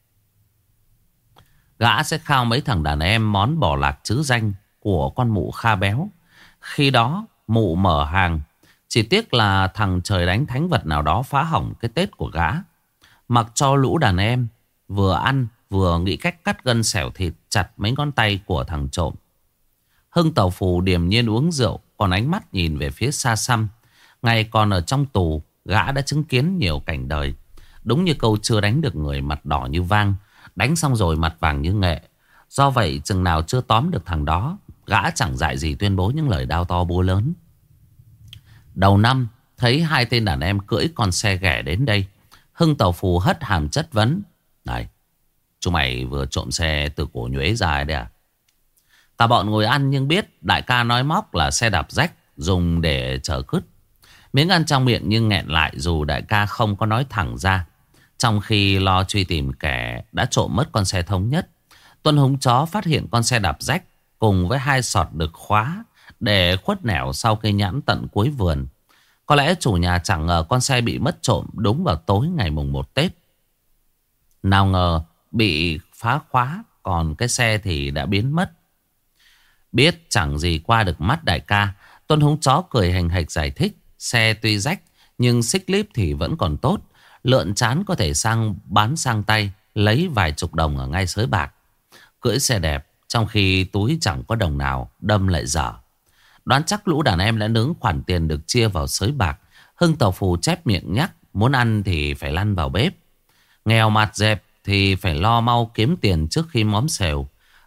gã sẽ khao mấy thằng đàn em món bò lạc trứ danh của con mụ Kha béo. Khi đó mụ mở hàng. Chỉ tiếc là thằng trời đánh thánh vật nào đó phá hỏng cái Tết của gã. Mặc cho lũ đàn em vừa ăn vừa nghĩ cách cắt gân xẻo thịt chặt mấy ngón tay của thằng trộm. Hưng tàu phù điềm nhiên uống rượu, còn ánh mắt nhìn về phía xa xăm. Ngày còn ở trong tù, gã đã chứng kiến nhiều cảnh đời. Đúng như câu chưa đánh được người mặt đỏ như vang, đánh xong rồi mặt vàng như nghệ. Do vậy chừng nào chưa tóm được thằng đó, gã chẳng dại gì tuyên bố những lời đao to búa lớn. Đầu năm thấy hai tên đàn em cưỡi con xe ghẻ đến đây, Hưng tàu phù hất hàm chất vấn: này, chúng mày vừa trộm xe từ cổ Nhuế ra đấy à? Cả bọn ngồi ăn nhưng biết đại ca nói móc là xe đạp rách dùng để chở cứt. Miếng ăn trong miệng nhưng nghẹn lại, dù đại ca không có nói thẳng ra. Trong khi lo truy tìm kẻ đã trộm mất con xe thống nhất, Tuân húng chó phát hiện con xe đạp rách cùng với hai sọt được khóa để khuất nẻo sau cây nhãn tận cuối vườn. Có lẽ chủ nhà chẳng ngờ con xe bị mất trộm đúng vào tối ngày mùng một Tết. Nào ngờ bị phá khóa, còn cái xe thì đã biến mất. Biết chẳng gì qua được mắt đại ca, Tuân húng chó cười hành hạch giải thích: xe tuy rách nhưng xích líp thì vẫn còn tốt. Lượn chán có thể sang bán sang tay, lấy vài chục đồng ở ngay sới bạc. Cưỡi xe đẹp trong khi túi chẳng có đồng nào, đâm lại dở. Đoán chắc lũ đàn em đã nướng khoản tiền được chia vào sới bạc. Hưng tàu phù chép miệng nhắc: muốn ăn thì phải lăn vào bếp, nghèo mặt dẹp thì phải lo mau kiếm tiền trước khi móm xèo.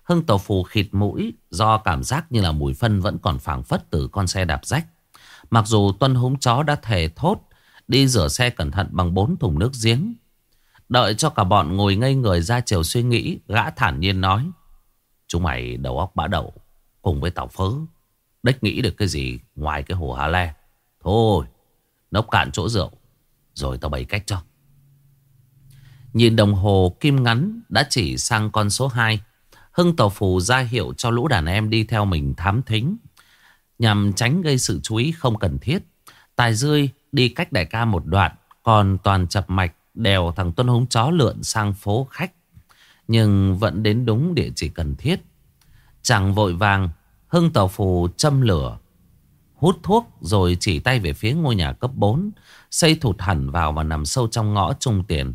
Hưng Tàu Phù khịt mũi do cảm giác như là mùi phân vẫn còn phảng phất từ con xe đạp rách. Mặc dù Tuân Húng Chó đã thề thốt đi rửa xe cẩn thận bằng bốn thùng nước giếng. Đợi cho cả bọn ngồi ngây người ra chiều suy nghĩ, gã thản nhiên nói: chúng mày đầu óc bã đậu cùng với tàu phớ, đếch nghĩ được cái gì ngoài cái hồ Hà Le. Thôi, nốc cạn chỗ rượu rồi tao bày cách cho. Nhìn đồng hồ kim ngắn đã chỉ sang con số hai, Hưng Tàu Phù ra hiệu cho lũ đàn em đi theo mình thám thính, nhằm tránh gây sự chú ý không cần thiết. Tài Dươi đi cách đại ca một đoạn, còn Toàn Chập Mạch đèo thằng Tuân Húng Chó lượn sang phố khách, nhưng vẫn đến đúng địa chỉ cần thiết. Chẳng vội vàng, Hưng Tàu Phù châm lửa, hút thuốc rồi chỉ tay về phía ngôi nhà cấp bốn, xây thụt hẳn vào và nằm sâu trong ngõ Trung Tiền.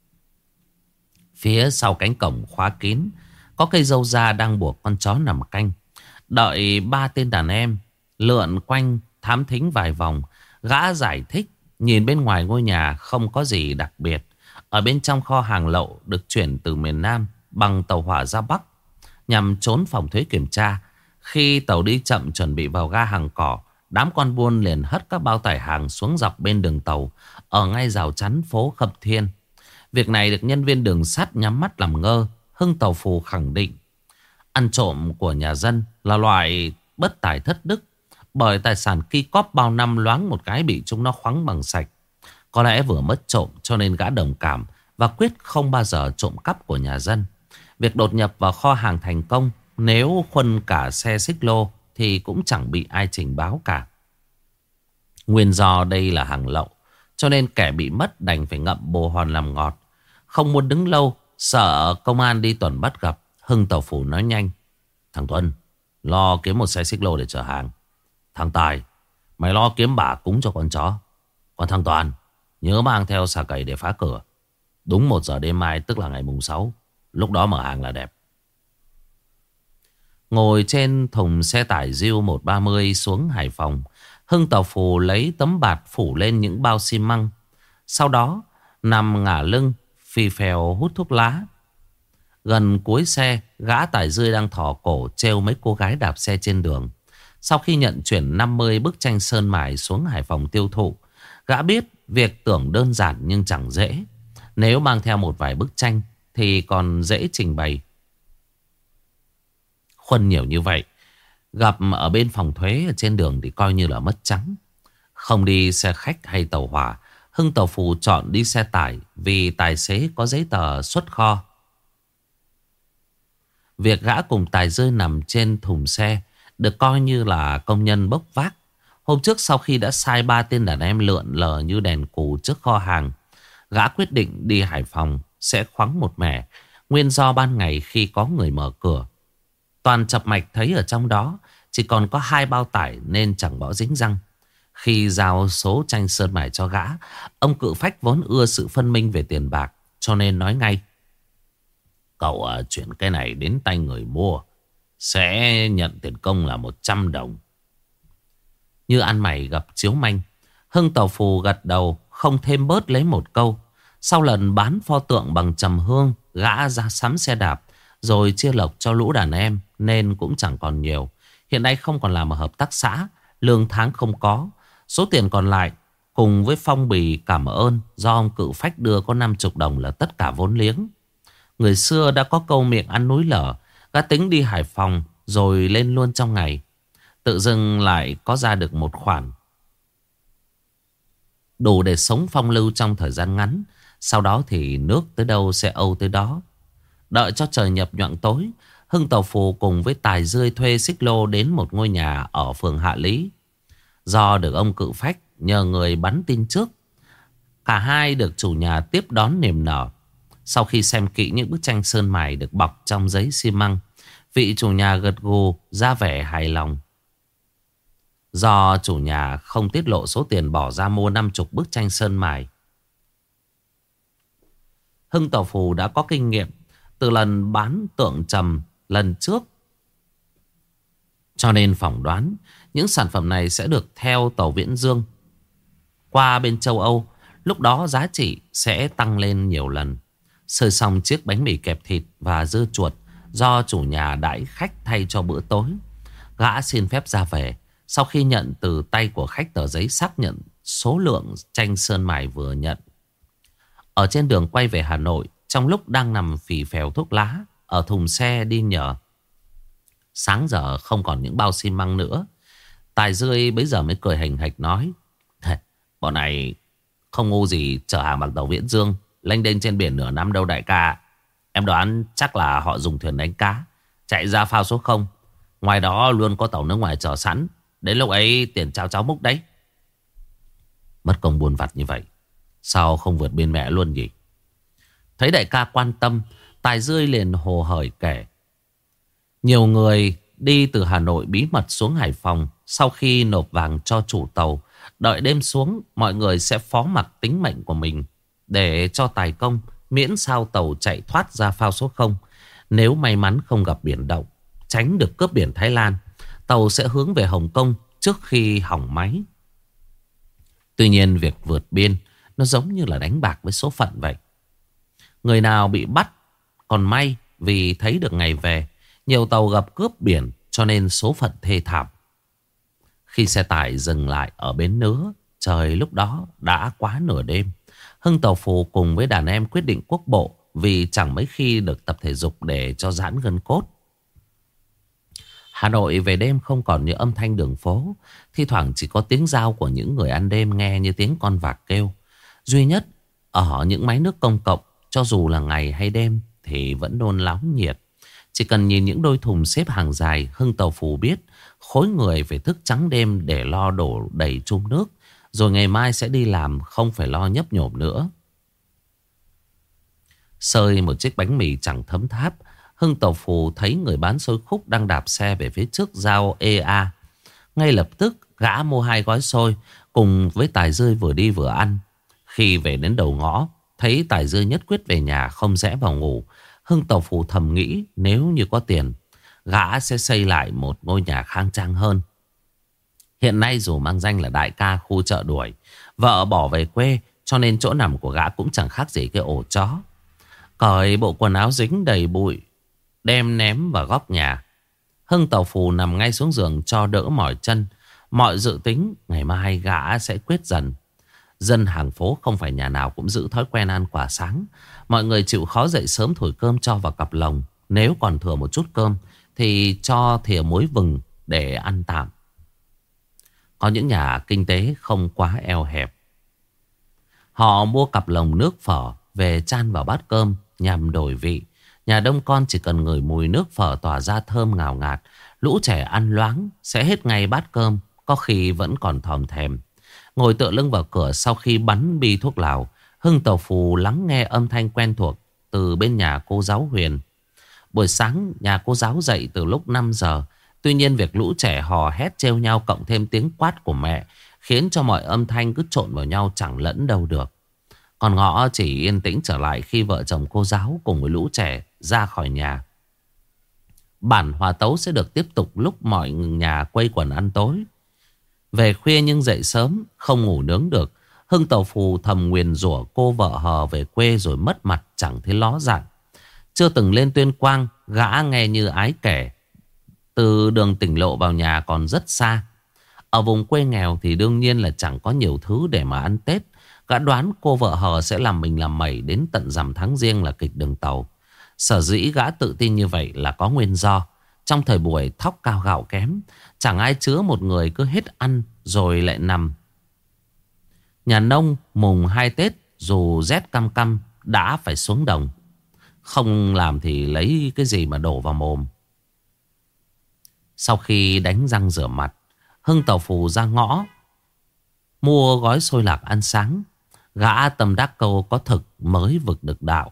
Phía sau cánh cổng khóa kín, có cây dâu da đang buộc con chó nằm canh. Đợi ba tên đàn em lượn quanh thám thính vài vòng, gã giải thích nhìn bên ngoài ngôi nhà không có gì đặc biệt. Ở bên trong kho hàng lậu được chuyển từ miền Nam bằng tàu hỏa ra Bắc, nhằm trốn phòng thuế kiểm tra. Khi tàu đi chậm chuẩn bị vào ga Hàng Cỏ, đám con buôn liền hất các bao tải hàng xuống dọc bên đường tàu ở ngay rào chắn phố Khâm Thiên. Việc này được nhân viên đường sắt nhắm mắt làm ngơ. Hưng Tàu Phù khẳng định ăn trộm của nhà dân là loại bất tài thất đức, bởi tài sản ki cóp bao năm loáng một cái bị chúng nó khoắng bằng sạch. Có lẽ vừa mất trộm cho nên gã đồng cảm và quyết không bao giờ trộm cắp của nhà dân. Việc đột nhập vào kho hàng thành công, nếu khuân cả xe xích lô thì cũng chẳng bị ai trình báo cả. Nguyên do đây là hàng lậu, cho nên kẻ bị mất đành phải ngậm bồ hòn làm ngọt. Không muốn đứng lâu, sợ công an đi tuần bắt gặp, Hưng Tàu Phù nói nhanh: thằng Tuân, lo kiếm một xe xích lô để chở hàng. Thằng Tài, mày lo kiếm bả cúng cho con chó. Còn thằng Toàn, nhớ mang theo xà cầy để phá cửa. Đúng một giờ đêm mai, tức là ngày mùng sáu, lúc đó mở hàng là đẹp. Ngồi trên thùng xe tải Diu một ba mươi xuống Hải Phòng, Hưng Tàu Phù lấy tấm bạt phủ lên những bao xi măng. Sau đó nằm ngả lưng phì phèo hút thuốc lá. Gần cuối xe, gã Tài Dươi đang thò cổ trêu mấy cô gái đạp xe trên đường. Sau khi nhận chuyển năm mươi bức tranh sơn mài xuống Hải Phòng tiêu thụ, gã biết việc tưởng đơn giản nhưng chẳng dễ. Nếu mang theo một vài bức tranh thì còn dễ trình bày. Khuân nhiều như vậy, gặp ở bên phòng thuế ở trên đường thì coi như là mất trắng. Không đi xe khách hay tàu hỏa, Hưng Tàu Phù chọn đi xe tải vì tài xế có giấy tờ xuất kho. Việc gã cùng Tài Dươi nằm trên thùng xe được coi như là công nhân bốc vác. Hôm trước sau khi đã sai ba tên đàn em lượn lờ như đèn cù trước kho hàng, gã quyết định đi Hải Phòng sẽ khoáng một mẻ. Nguyên do ban ngày khi có người mở cửa, Toàn Chập Mạch thấy ở trong đó chỉ còn có hai bao tải nên chẳng bỏ dính răng. Khi giao số tranh sơn mài cho gã, ông Cự Phách vốn ưa sự phân minh về tiền bạc, cho nên nói ngay: cậu à, chuyển cái này đến tay người mua sẽ nhận tiền công là một trăm đồng. Như ăn mày gặp chiếu manh, Hưng Tàu Phù gật đầu không thêm bớt lấy một câu. Sau lần bán pho tượng bằng trầm hương, gã ra sắm xe đạp rồi chia lộc cho lũ đàn em nên cũng chẳng còn nhiều. Hiện nay không còn làm ở hợp tác xã, lương tháng không có. Số tiền còn lại cùng với phong bì cảm ơn do ông Cự Phách đưa có năm mươi đồng là tất cả vốn liếng. Người xưa đã có câu miệng ăn núi lở, gã tính đi Hải Phòng rồi lên luôn trong ngày. Tự dưng lại có ra được một khoản đủ để sống phong lưu trong thời gian ngắn. Sau đó thì nước tới đâu sẽ âu tới đó. Đợi cho trời nhập nhoạng tối, Hưng Tàu Phù cùng với Tài Dươi thuê xích lô đến một ngôi nhà ở phường Hạ Lý. Do được ông Cự Phách nhờ người bắn tin trước, cả hai được chủ nhà tiếp đón niềm nở. Sau khi xem kỹ những bức tranh sơn mài được bọc trong giấy xi măng, vị chủ nhà gật gù ra vẻ hài lòng. Do chủ nhà không tiết lộ số tiền bỏ ra mua năm mươi bức tranh sơn mài, Hưng Tàu Phù đã có kinh nghiệm từ lần bán tượng trầm lần trước, cho nên phỏng đoán những sản phẩm này sẽ được theo tàu Viễn Dương qua bên châu Âu. Lúc đó giá trị sẽ tăng lên nhiều lần. Sơi xong chiếc bánh mì kẹp thịt và dưa chuột, do chủ nhà đãi khách thay cho bữa tối. Gã xin phép ra về. Sau khi nhận từ tay của khách tờ giấy xác nhận số lượng tranh sơn mài vừa nhận. Ở trên đường quay về Hà Nội, trong lúc đang nằm phì phèo thuốc lá ở thùng xe đi nhờ, sáng giờ không còn những bao xi măng nữa, Tài Dươi bấy giờ mới cười hành hạch nói: bọn này không ngu gì chở hàng bằng tàu Viễn Dương lênh đênh trên biển nửa năm đâu đại ca. Em đoán chắc là họ dùng thuyền đánh cá chạy ra phao số không. Ngoài đó luôn có tàu nước ngoài chờ sẵn. Đến lúc ấy tiền trao cháu múc đấy. Mất công buồn vặt như vậy, sao không vượt biên mẹ luôn nhỉ? Thấy đại ca quan tâm, Tài Dươi liền hồ hởi kể. Nhiều người đi từ Hà Nội bí mật xuống Hải Phòng. Sau khi nộp vàng cho chủ tàu, đợi đêm xuống, mọi người sẽ phó mặc tính mệnh của mình để cho tài công, miễn sao tàu chạy thoát ra phao số không. Nếu may mắn không gặp biển động, tránh được cướp biển Thái Lan, tàu sẽ hướng về Hồng Kông trước khi hỏng máy. Tuy nhiên việc vượt biên nó giống như là đánh bạc với số phận vậy. Người nào bị bắt còn may vì thấy được ngày về. Nhiều tàu gặp cướp biển cho nên số phận thê thảm. Khi xe tải dừng lại ở bến Nứa, trời lúc đó đã quá nửa đêm. Hưng Tàu Phù cùng với đàn em quyết định quốc bộ, vì chẳng mấy khi được tập thể dục để cho giãn gân cốt. Hà Nội về đêm không còn những âm thanh đường phố. Thi thoảng chỉ có tiếng dao của những người ăn đêm nghe như tiếng con vạc kêu. Duy nhất ở những máy nước công cộng, cho dù là ngày hay đêm thì vẫn nôn náo nhiệt. Chỉ cần nhìn những đôi thùng xếp hàng dài, Hưng Tàu Phù biết khối người phải thức trắng đêm để lo đổ đầy chum nước, rồi ngày mai sẽ đi làm không phải lo nhấp nhổm nữa. Sơi một chiếc bánh mì chẳng thấm tháp, Hưng Tàu Phù thấy người bán xôi khúc đang đạp xe về phía trước giao ê a. Ngay lập tức gã mua hai gói xôi cùng với Tài Dươi vừa đi vừa ăn. Khi về đến đầu ngõ, thấy Tài Dươi nhất quyết về nhà không rẽ vào ngủ, Hưng Tàu Phù thầm nghĩ nếu như có tiền, gã sẽ xây lại một ngôi nhà khang trang hơn. Hiện nay dù mang danh là đại ca khu chợ đuổi, vợ bỏ về quê, cho nên chỗ nằm của gã cũng chẳng khác gì cái ổ chó. Cởi bộ quần áo dính đầy bụi, đem ném vào góc nhà. Hưng Tàu Phù nằm ngay xuống giường cho đỡ mỏi chân. Mọi dự tính ngày mai gã sẽ quyết dần. Dân hàng phố không phải nhà nào cũng giữ thói quen ăn quả sáng. Mọi người chịu khó dậy sớm thổi cơm cho vào cặp lồng. Nếu còn thừa một chút cơm thì cho thìa muối vừng để ăn tạm. Có những nhà kinh tế không quá eo hẹp, họ mua cặp lồng nước phở về chan vào bát cơm nhằm đổi vị. Nhà đông con chỉ cần ngửi mùi nước phở tỏa ra thơm ngào ngạt, lũ trẻ ăn loáng sẽ hết ngay bát cơm, có khi vẫn còn thòm thèm. Ngồi tựa lưng vào cửa sau khi bắn bi thuốc lào, Hưng Tàu Phù lắng nghe âm thanh quen thuộc từ bên nhà cô giáo Huyền. Buổi sáng nhà cô giáo dậy từ lúc năm giờ. Tuy nhiên việc lũ trẻ hò hét trêu nhau cộng thêm tiếng quát của mẹ khiến cho mọi âm thanh cứ trộn vào nhau chẳng lẫn đâu được. Còn ngõ chỉ yên tĩnh trở lại khi vợ chồng cô giáo cùng với lũ trẻ ra khỏi nhà. Bản hòa tấu sẽ được tiếp tục lúc mọi nhà quây quần ăn tối. Về khuya nhưng dậy sớm, không ngủ nướng được. Hưng Tàu Phù thầm nguyền rủa cô vợ hờ về quê rồi mất mặt chẳng thấy ló dạng. Chưa từng lên Tuyên Quang, gã nghe như ái kể. Từ đường tỉnh lộ vào nhà còn rất xa. Ở vùng quê nghèo thì đương nhiên là chẳng có nhiều thứ để mà ăn Tết. Gã đoán cô vợ hờ sẽ làm mình làm mẩy đến tận rằm tháng Giêng là kịch đường tàu. Sở dĩ gã tự tin như vậy là có nguyên do. Trong thời buổi thóc cao gạo kém, chẳng ai chứa một người cứ hết ăn rồi lại nằm. Nhà nông mùng hai Tết dù rét căm căm đã phải xuống đồng. Không làm thì lấy cái gì mà đổ vào mồm. Sau khi đánh răng rửa mặt, Hưng Tàu Phù ra ngõ mua gói xôi lạc ăn sáng. Gã tâm đắc câu có thực mới vực được đạo.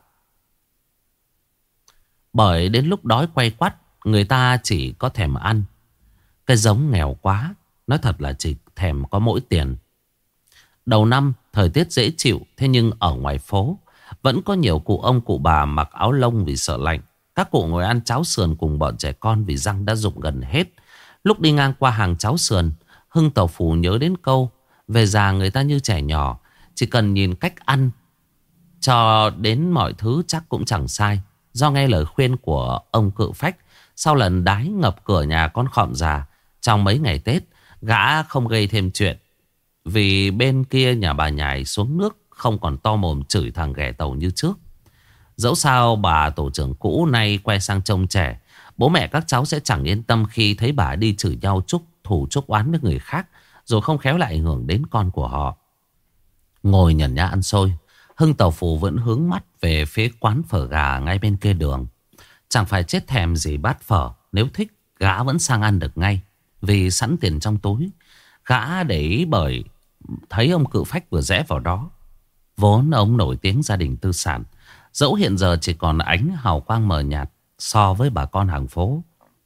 Bởi đến lúc đói quay quắt, người ta chỉ có thèm ăn. Cái giống nghèo quá, nói thật là chỉ thèm có mỗi tiền. Đầu năm thời tiết dễ chịu, thế nhưng ở ngoài phố vẫn có nhiều cụ ông cụ bà mặc áo lông vì sợ lạnh. Các cụ ngồi ăn cháo sườn cùng bọn trẻ con vì răng đã rụng gần hết. Lúc đi ngang qua hàng cháo sườn, Hưng Tàu Phù nhớ đến câu về già người ta như trẻ nhỏ, chỉ cần nhìn cách ăn cho đến mọi thứ chắc cũng chẳng sai. Do nghe lời khuyên của ông Cự Phách, sau lần đái ngập cửa nhà con khọm già trong mấy ngày Tết, gã không gây thêm chuyện. Vì bên kia nhà bà Nhài xuống nước không còn to mồm chửi thằng ghẻ tàu như trước. Dẫu sao bà tổ trưởng cũ nay quay sang trông trẻ, bố mẹ các cháu sẽ chẳng yên tâm khi thấy bà đi chửi nhau chúc thù chúc oán với người khác, rồi không khéo lại ảnh hưởng đến con của họ. Ngồi nhẩn nhã ăn xôi, Hưng Tàu Phù vẫn hướng mắt về phía quán phở gà ngay bên kia đường. Chẳng phải chết thèm gì bát phở, nếu thích gã vẫn sang ăn được ngay, vì sẵn tiền trong túi. Gã để ý bởi thấy ông Cự Phách vừa rẽ vào đó. Vốn ông nổi tiếng gia đình tư sản, dẫu hiện giờ chỉ còn ánh hào quang mờ nhạt so với bà con hàng phố.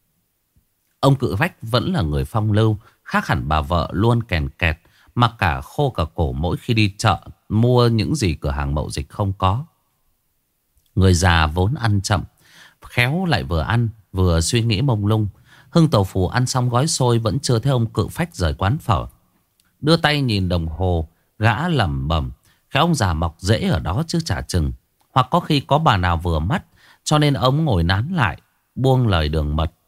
Ông Cự Phách vẫn là người phong lưu, khác hẳn bà vợ luôn kèn kẹt, mặc cả khô cả cổ mỗi khi đi chợ mua những gì cửa hàng mậu dịch không có. Người già vốn ăn chậm, khéo lại vừa ăn vừa suy nghĩ mông lung. Hưng Tàu Phù ăn xong gói xôi vẫn chưa thấy ông Cự Phách rời quán phở. Đưa tay nhìn đồng hồ, gã lẩm bẩm, khéo ông già mọc rễ ở đó chứ chả chừng. Hoặc có khi có bà nào vừa mắt, cho nên ông ngồi nán lại, buông lời đường mật.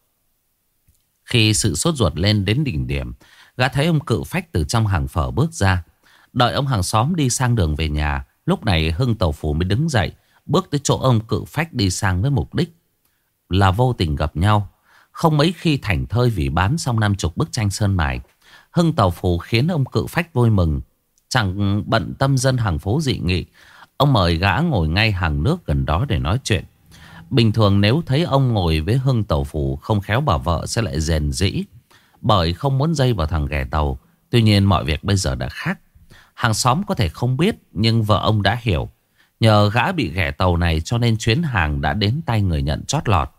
Khi sự sốt ruột lên đến đỉnh điểm, gã thấy ông Cự Phách từ trong hàng phở bước ra. Đợi ông hàng xóm đi sang đường về nhà, lúc này Hưng Tàu Phù mới đứng dậy, bước tới chỗ ông Cự Phách đi sang với mục đích là vô tình gặp nhau. Không mấy khi thảnh thơi vì bán xong năm chục bức tranh sơn mài. Hưng Tàu Phù khiến ông Cự Phách vui mừng. Chẳng bận tâm dân hàng phố dị nghị, ông mời gã ngồi ngay hàng nước gần đó để nói chuyện. Bình thường nếu thấy ông ngồi với Hưng Tàu Phù, không khéo bà vợ sẽ lại rền rĩ, bởi không muốn dây vào thằng ghẻ tàu. Tuy nhiên mọi việc bây giờ đã khác. Hàng xóm có thể không biết, nhưng vợ ông đã hiểu. Nhờ gã bị ghẻ tàu này cho nên chuyến hàng đã đến tay người nhận chót lọt.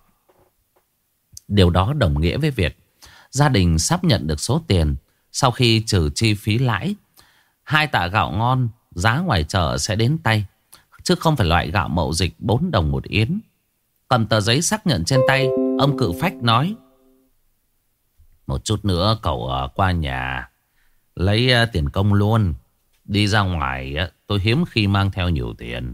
Điều đó đồng nghĩa với việc gia đình sắp nhận được số tiền. Sau khi trừ chi phí lãi, hai tạ gạo ngon giá ngoài chợ sẽ đến tay, chứ không phải loại gạo mậu dịch bốn đồng một yến. Cầm tờ giấy xác nhận trên tay, ông Cự Phách nói: một chút nữa cậu qua nhà lấy tiền công luôn. Đi ra ngoài tôi hiếm khi mang theo nhiều tiền.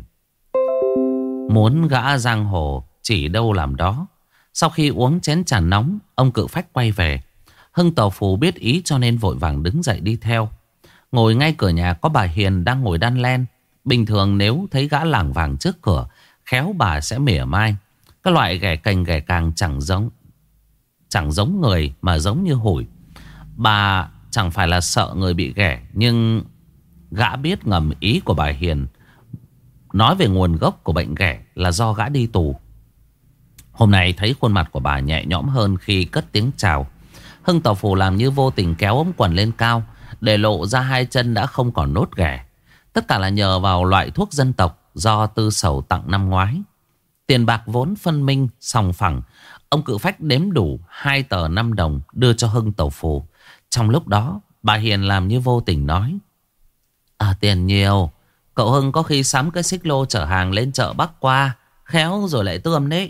Muốn gã giang hồ chỉ đâu làm đó. Sau khi uống chén trà nóng, ông Cự Phách quay về. Hưng Tàu Phù biết ý cho nên vội vàng đứng dậy đi theo. Ngồi ngay cửa nhà có bà Hiền đang ngồi đan len. Bình thường nếu thấy gã lảng vàng trước cửa, khéo bà sẽ mỉa mai. Các loại ghẻ cành ghẻ càng chẳng giống Chẳng giống người mà giống như hủi. Bà chẳng phải là sợ người bị ghẻ, nhưng gã biết ngầm ý của bà Hiền. Nói về nguồn gốc của bệnh ghẻ là do gã đi tù. Hôm nay thấy khuôn mặt của bà nhẹ nhõm hơn khi cất tiếng chào. Hưng Tàu Phù làm như vô tình kéo ống quần lên cao, để lộ ra hai chân đã không còn nốt ghẻ. Tất cả là nhờ vào loại thuốc dân tộc do Tư Sầu tặng năm ngoái. Tiền bạc vốn phân minh sòng phẳng. Ông Cự Phách đếm đủ hai tờ năm đồng đưa cho Hưng Tàu Phù. Trong lúc đó bà Hiền làm như vô tình nói: À, tiền nhiều, cậu Hưng có khi sắm cái xích lô chở hàng lên chợ Bắc qua, khéo rồi lại tươm đấy.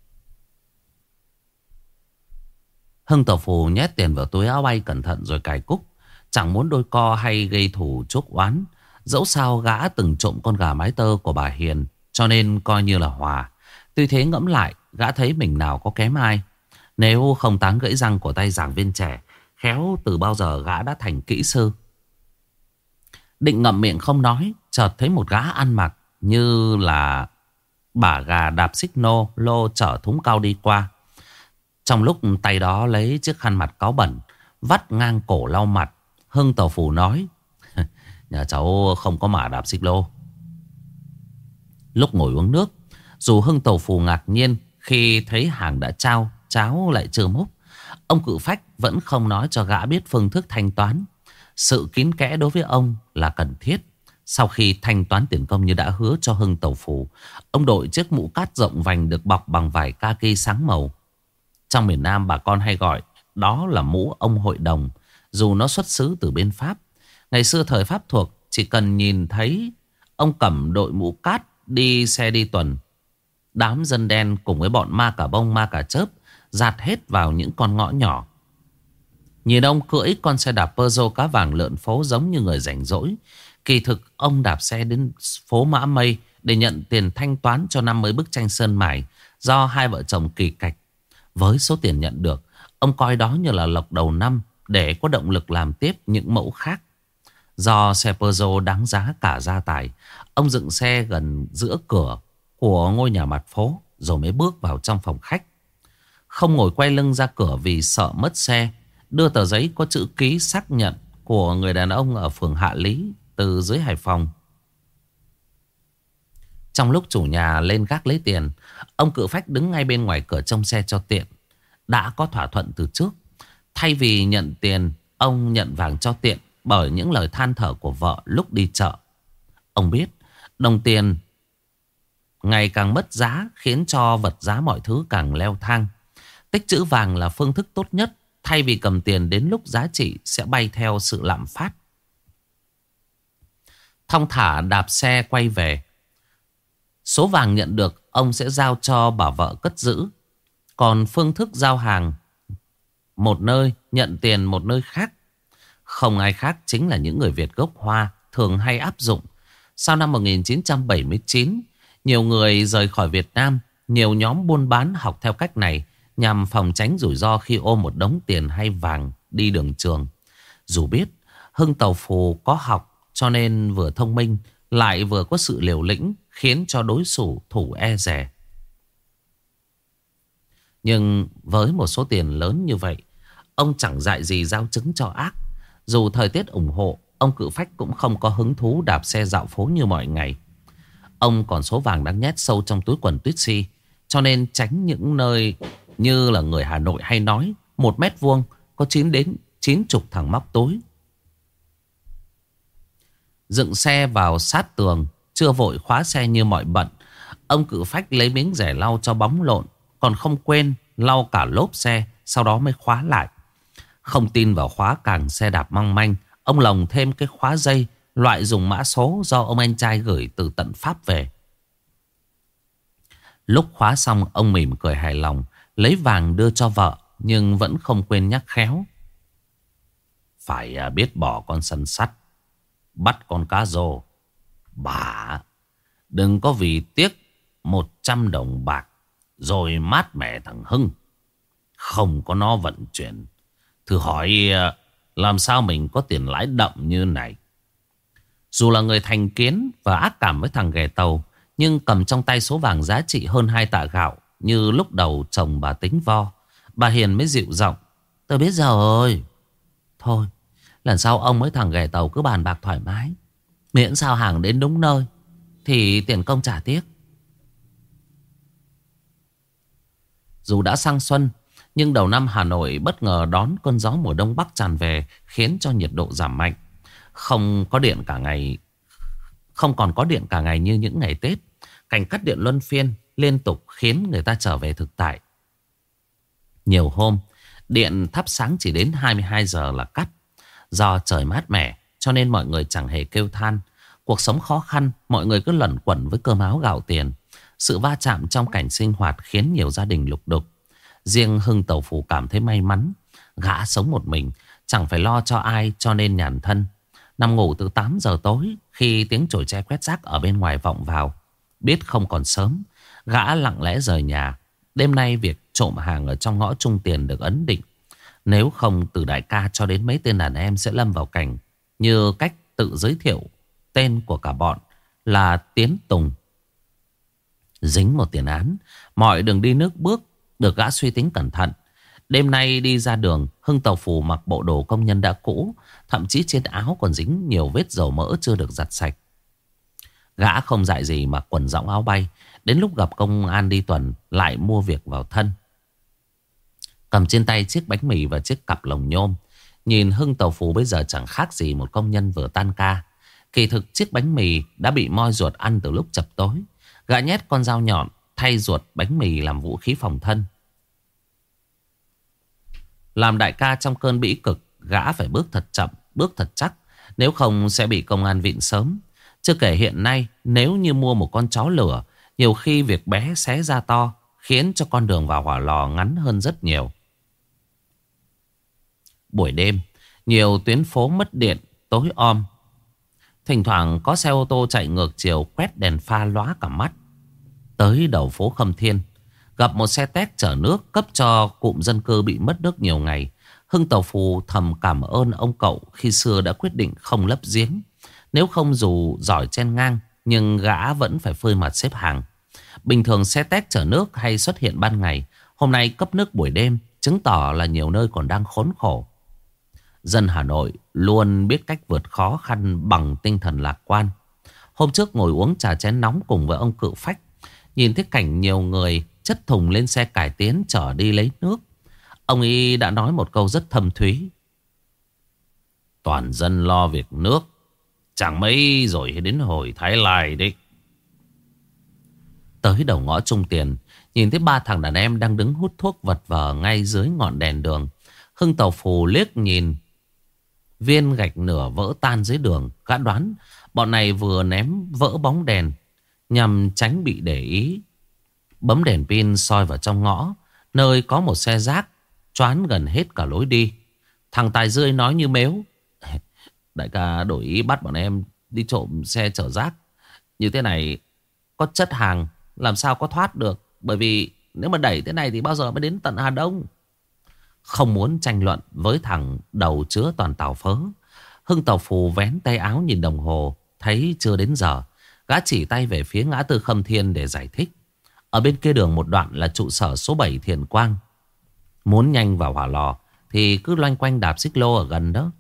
Hưng Tàu Phù nhét tiền vào túi áo bay cẩn thận rồi cài cúc. Chẳng muốn đôi co hay gây thù chuốc oán. Dẫu sao gã từng trộm con gà mái tơ của bà Hiền, cho nên coi như là hòa. Tuy thế ngẫm lại, gã thấy mình nào có kém ai. Nếu không táng gãy răng của tay giảng viên trẻ, khéo từ bao giờ gã đã thành kỹ sư. Định ngậm miệng không nói, chợt thấy một gã ăn mặc như là bả gà đạp xích nô lô chở thúng cao đi qua. Trong lúc tay đó lấy chiếc khăn mặt cáu bẩn, vắt ngang cổ lau mặt, Hưng Tàu Phù nói: Nhà cháu không có mả đạp xích lô. Lúc ngồi uống nước, dù Hưng Tàu Phù ngạc nhiên khi thấy hàng đã trao, cháo lại chưa múc, ông Cự Phách vẫn không nói cho gã biết phương thức thanh toán. Sự kín kẽ đối với ông là cần thiết. Sau khi thanh toán tiền công như đã hứa cho Hưng Tàu Phù, ông đội chiếc mũ cát rộng vành được bọc bằng vải kaki sáng màu. Trong miền Nam bà con hay gọi đó là mũ ông hội đồng, dù nó xuất xứ từ bên Pháp. Ngày xưa thời Pháp thuộc, chỉ cần nhìn thấy ông cầm đội mũ cát đi xe đi tuần, đám dân đen cùng với bọn ma cà bông ma cà chớp dạt hết vào những con ngõ nhỏ. Nhìn ông cưỡi con xe đạp Peugeot cá vàng lượn phố giống như người rảnh rỗi. Kỳ thực ông đạp xe đến phố Mã Mây để nhận tiền thanh toán cho năm mươi bức tranh sơn mài do hai vợ chồng Kỳ Cạch. Với số tiền nhận được, ông coi đó như là lộc đầu năm để có động lực làm tiếp những mẫu khác. Do xe Peugeot đáng giá cả gia tài, ông dựng xe gần giữa cửa của ngôi nhà mặt phố rồi mới bước vào trong phòng khách. Không ngồi quay lưng ra cửa vì sợ mất xe, đưa tờ giấy có chữ ký xác nhận của người đàn ông ở phường Hạ Lý từ dưới Hải Phòng. Trong lúc chủ nhà lên gác lấy tiền, ông Cự Phách đứng ngay bên ngoài cửa trông xe cho tiện. Đã có thỏa thuận từ trước. Thay vì nhận tiền, ông nhận vàng cho tiện bởi những lời than thở của vợ lúc đi chợ. Ông biết đồng tiền ngày càng mất giá khiến cho vật giá mọi thứ càng leo thang. Tích trữ vàng là phương thức tốt nhất thay vì cầm tiền đến lúc giá trị sẽ bay theo sự lạm phát. Thong thả đạp xe quay về. Số vàng nhận được ông sẽ giao cho bà vợ cất giữ. Còn phương thức giao hàng một nơi, nhận tiền một nơi khác, không ai khác chính là những người Việt gốc Hoa thường hay áp dụng. Sau năm một nghìn chín trăm bảy mươi chín, nhiều người rời khỏi Việt Nam. Nhiều nhóm buôn bán học theo cách này nhằm phòng tránh rủi ro khi ôm một đống tiền hay vàng đi đường trường. Dù biết Hưng Tàu Phù có học cho nên vừa thông minh lại vừa có sự liều lĩnh, khiến cho đối thủ thủ e dè. Nhưng với một số tiền lớn như vậy, ông chẳng dại gì giao chứng cho ác. Dù thời tiết ủng hộ, ông Cự Phách cũng không có hứng thú đạp xe dạo phố như mọi ngày. Ông còn số vàng đang nhét sâu trong túi quần tuyết si, cho nên tránh những nơi như là người Hà Nội hay nói một mét vuông có chín đến chín chục thằng móc túi. Dựng xe vào sát tường, chưa vội khóa xe như mọi bận. Ông Cự Phách lấy miếng rẻ lau cho bóng lộn, còn không quên lau cả lốp xe, sau đó mới khóa lại. Không tin vào khóa càng xe đạp mong manh, ông lồng thêm cái khóa dây loại dùng mã số do ông anh trai gửi từ tận Pháp về. Lúc khóa xong, ông mỉm cười hài lòng, lấy vàng đưa cho vợ, nhưng vẫn không quên nhắc khéo. Phải biết bỏ con săn sắt, bắt con cá rô. Bà đừng có vì tiếc một trăm đồng bạc rồi mát mẻ thằng Hưng. Không có nó vận chuyển, thử hỏi làm sao mình có tiền lãi đậm như này. Dù là người thành kiến và ác cảm với thằng ghẻ tàu, nhưng cầm trong tay số vàng giá trị hơn hai tạ gạo như lúc đầu chồng bà tính vo, bà Hiền mới dịu giọng. Tôi biết rồi. Thôi, lần sau ông với thằng ghẻ tàu cứ bàn bạc thoải mái, miễn sao hàng đến đúng nơi thì tiền công trả tiếc. Dù đã sang xuân, nhưng đầu năm Hà Nội bất ngờ đón cơn gió mùa đông bắc tràn về, khiến cho nhiệt độ giảm mạnh. Không có điện cả ngày, không còn có điện cả ngày như những ngày Tết. Cảnh cắt điện luân phiên liên tục khiến người ta trở về thực tại. Nhiều hôm điện thắp sáng chỉ đến hai mươi hai giờ là cắt. Do trời mát mẻ cho nên mọi người chẳng hề kêu than. Cuộc sống khó khăn, mọi người cứ luẩn quẩn với cơm áo gạo tiền. Sự va chạm trong cảnh sinh hoạt khiến nhiều gia đình lục đục. Riêng Hưng Tàu Phù cảm thấy may mắn. Gã sống một mình, chẳng phải lo cho ai cho nên nhàn thân. Nằm ngủ từ tám giờ tối, khi tiếng chổi tre quét rác ở bên ngoài vọng vào. Biết không còn sớm, gã lặng lẽ rời nhà. Đêm nay việc trộm hàng ở trong ngõ Trung Tiền được ấn định. Nếu không, từ đại ca cho đến mấy tên đàn em sẽ lâm vào cảnh như cách tự giới thiệu tên của cả bọn là Tiến Tùng. Dính một tiền án, mọi đường đi nước bước được gã suy tính cẩn thận. Đêm nay đi ra đường, Hưng Tàu Phù mặc bộ đồ công nhân đã cũ, thậm chí trên áo còn dính nhiều vết dầu mỡ chưa được giặt sạch. Gã không dại gì mặc quần rõng áo bay, đến lúc gặp công an đi tuần lại mua việc vào thân. Cầm trên tay chiếc bánh mì và chiếc cặp lồng nhôm. Nhìn Hưng Tàu Phù bây giờ chẳng khác gì một công nhân vừa tan ca. Kỳ thực chiếc bánh mì đã bị moi ruột ăn từ lúc chập tối. Gã nhét con dao nhọn thay ruột bánh mì làm vũ khí phòng thân. Làm đại ca trong cơn bĩ cực, gã phải bước thật chậm, bước thật chắc, nếu không sẽ bị công an vịn sớm. Chưa kể hiện nay, nếu như mua một con chó lửa, nhiều khi việc bé xé ra to khiến cho con đường vào hỏa lò ngắn hơn rất nhiều. Buổi đêm, nhiều tuyến phố mất điện, tối om. Thỉnh thoảng có xe ô tô chạy ngược chiều quét đèn pha lóa cả mắt. Tới đầu phố Khâm Thiên, gặp một xe téc chở nước cấp cho cụm dân cư bị mất nước nhiều ngày. Hưng Tàu Phù thầm cảm ơn ông cậu khi xưa đã quyết định không lấp giếng. Nếu không dù giỏi chen ngang, nhưng gã vẫn phải phơi mặt xếp hàng. Bình thường xe téc chở nước hay xuất hiện ban ngày, hôm nay cấp nước buổi đêm, chứng tỏ là nhiều nơi còn đang khốn khổ. Dân Hà Nội luôn biết cách vượt khó khăn bằng tinh thần lạc quan. Hôm trước ngồi uống trà chén nóng cùng với ông Cự Phách, nhìn thấy cảnh nhiều người chất thùng lên xe cải tiến chở đi lấy nước. Ông ấy đã nói một câu rất thâm thúy: toàn dân lo việc nước, chẳng mấy rồi đến hồi Thái Lai đấy. Tới đầu ngõ Trung Tiền, nhìn thấy ba thằng đàn em đang đứng hút thuốc vật vờ ngay dưới ngọn đèn đường. Hưng Tàu Phù liếc nhìn viên gạch nửa vỡ tan dưới đường. Gã đoán bọn này vừa ném vỡ bóng đèn nhằm tránh bị để ý. Bấm đèn pin soi vào trong ngõ, nơi có một xe rác choán gần hết cả lối đi. Thằng Tài Rươi nói như mếu: đại ca đổi ý bắt bọn em đi trộm xe chở rác như thế này, có chất hàng làm sao có thoát được. Bởi vì nếu mà đẩy thế này thì bao giờ mới đến tận Hà Đông. Không muốn tranh luận với thằng đầu chứa toàn tàu phớ, Hưng Tàu Phù vén tay áo nhìn đồng hồ, thấy chưa đến giờ. Gã chỉ tay về phía ngã tư Khâm Thiên để giải thích: ở bên kia đường một đoạn là trụ sở số bảy Thiền Quang. Muốn nhanh vào hỏa lò thì cứ loanh quanh đạp xích lô ở gần đó.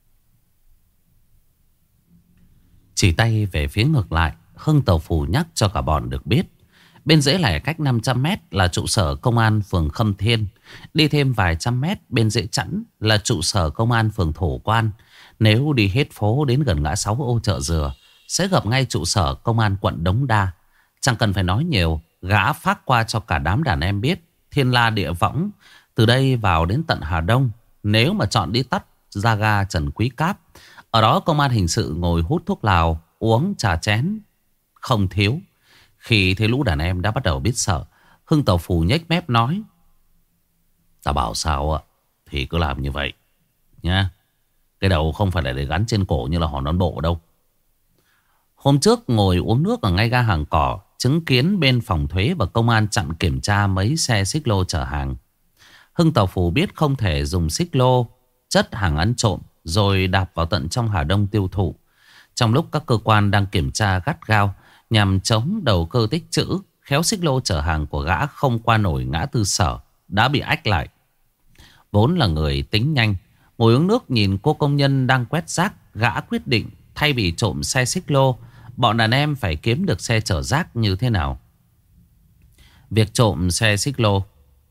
Chỉ tay về phía ngược lại, Hưng Tàu Phù nhắc cho cả bọn được biết bên rễ lẻ cách năm trăm mét là trụ sở công an phường Khâm Thiên. Đi thêm vài trăm mét bên rễ chẵn là trụ sở công an phường Thổ Quan. Nếu đi hết phố đến gần ngã sáu ô Chợ Dừa, sẽ gặp ngay trụ sở công an quận Đống Đa. Chẳng cần phải nói nhiều, gã phát qua cho cả đám đàn em biết thiên la địa võng, từ đây vào đến tận Hà Đông. Nếu mà chọn đi tắt ra ga Trần Quý Cáp, ở đó công an hình sự ngồi hút thuốc lào, uống trà chén không thiếu. Khi thấy lũ đàn em đã bắt đầu biết sợ, Hưng Tàu Phù nhếch mép nói: ta bảo sao ạ thì cứ làm như vậy nha. Cái đầu không phải là để gắn trên cổ như là hòn non bộ đâu. Hôm trước ngồi uống nước ở ngay ga Hàng Cỏ, chứng kiến bên phòng thuế và công an chặn kiểm tra mấy xe xích lô chở hàng. Hưng Tàu Phù biết không thể dùng xích lô chất hàng ăn trộm rồi đạp vào tận trong Hà Đông tiêu thụ. Trong lúc các cơ quan đang kiểm tra gắt gao nhằm chống đầu cơ tích trữ, khéo xích lô chở hàng của gã không qua nổi ngã tư Sở, đã bị ách lại. Vốn là người tính nhanh, ngồi uống nước nhìn cô công nhân đang quét rác, gã quyết định thay vì trộm xe xích lô, bọn đàn em phải kiếm được xe chở rác như thế nào. Việc trộm xe xích lô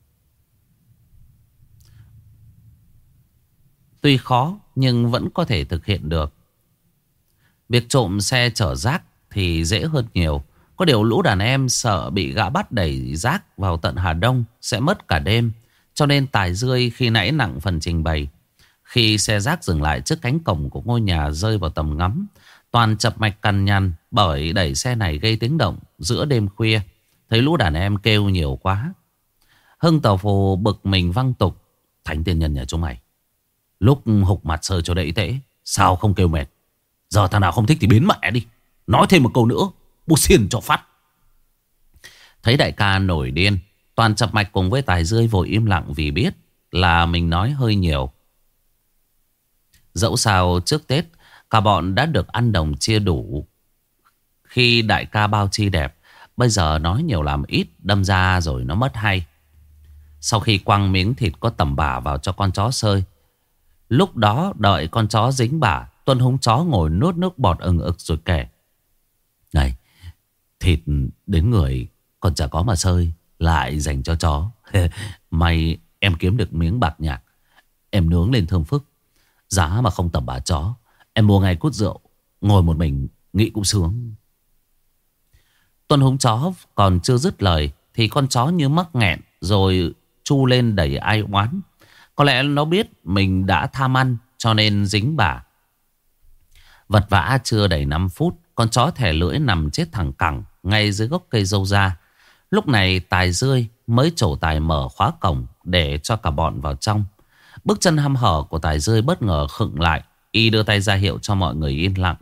tuy khó nhưng vẫn có thể thực hiện được. Việc trộm xe chở rác thì dễ hơn nhiều. Có điều lũ đàn em sợ bị gã bắt đẩy rác vào tận Hà Đông sẽ mất cả đêm. Cho nên Tài Rươi khi nãy nặng phần trình bày. Khi xe rác dừng lại trước cánh cổng của ngôi nhà rơi vào tầm ngắm, toàn chập mạch cằn nhằn bởi đẩy xe này gây tiếng động giữa đêm khuya. Thấy lũ đàn em kêu nhiều quá, Hưng Tàu Phù bực mình văng tục: thánh tiên nhân nhà chúng mày, lúc hục mặt sơ cho đẫy tễ, sao không kêu mệt? Giờ thằng nào không thích thì biến mẹ đi. Nói thêm một câu nữa, bố xiên cho phát. Thấy đại ca nổi điên, toàn chập mạch cùng với Tài Rươi vội im lặng vì biết là mình nói hơi nhiều. Dẫu sao trước Tết cả bọn đã được ăn đồng chia đủ. Khi đại ca bao chi đẹp, bây giờ nói nhiều làm ít, đâm ra rồi nó mất hay. Sau khi quăng miếng thịt có tầm bả vào cho con chó sơi, lúc đó đợi con chó dính bả, Tuân húng chó ngồi nuốt nước bọt ừng ực rồi kể: này, thịt đến người còn chả có mà sơi, lại dành cho chó. May em kiếm được miếng bạc nhạc, em nướng lên thơm phức. Giá mà không tầm bả chó, em mua ngay cút rượu, ngồi một mình nghĩ cũng sướng. Tuân húng chó còn chưa dứt lời thì con chó như mắc nghẹn rồi chu lên đầy ai oán. Có lẽ nó biết mình đã tham ăn cho nên dính bả. Vật vã chưa đầy năm phút, con chó thẻ lưỡi nằm chết thẳng cẳng ngay dưới gốc cây dâu da. Lúc này Tài Rươi mới trổ tài mở khóa cổng để cho cả bọn vào trong. Bước chân hăm hở của Tài Rươi bất ngờ khựng lại. Y đưa tay ra hiệu cho mọi người yên lặng.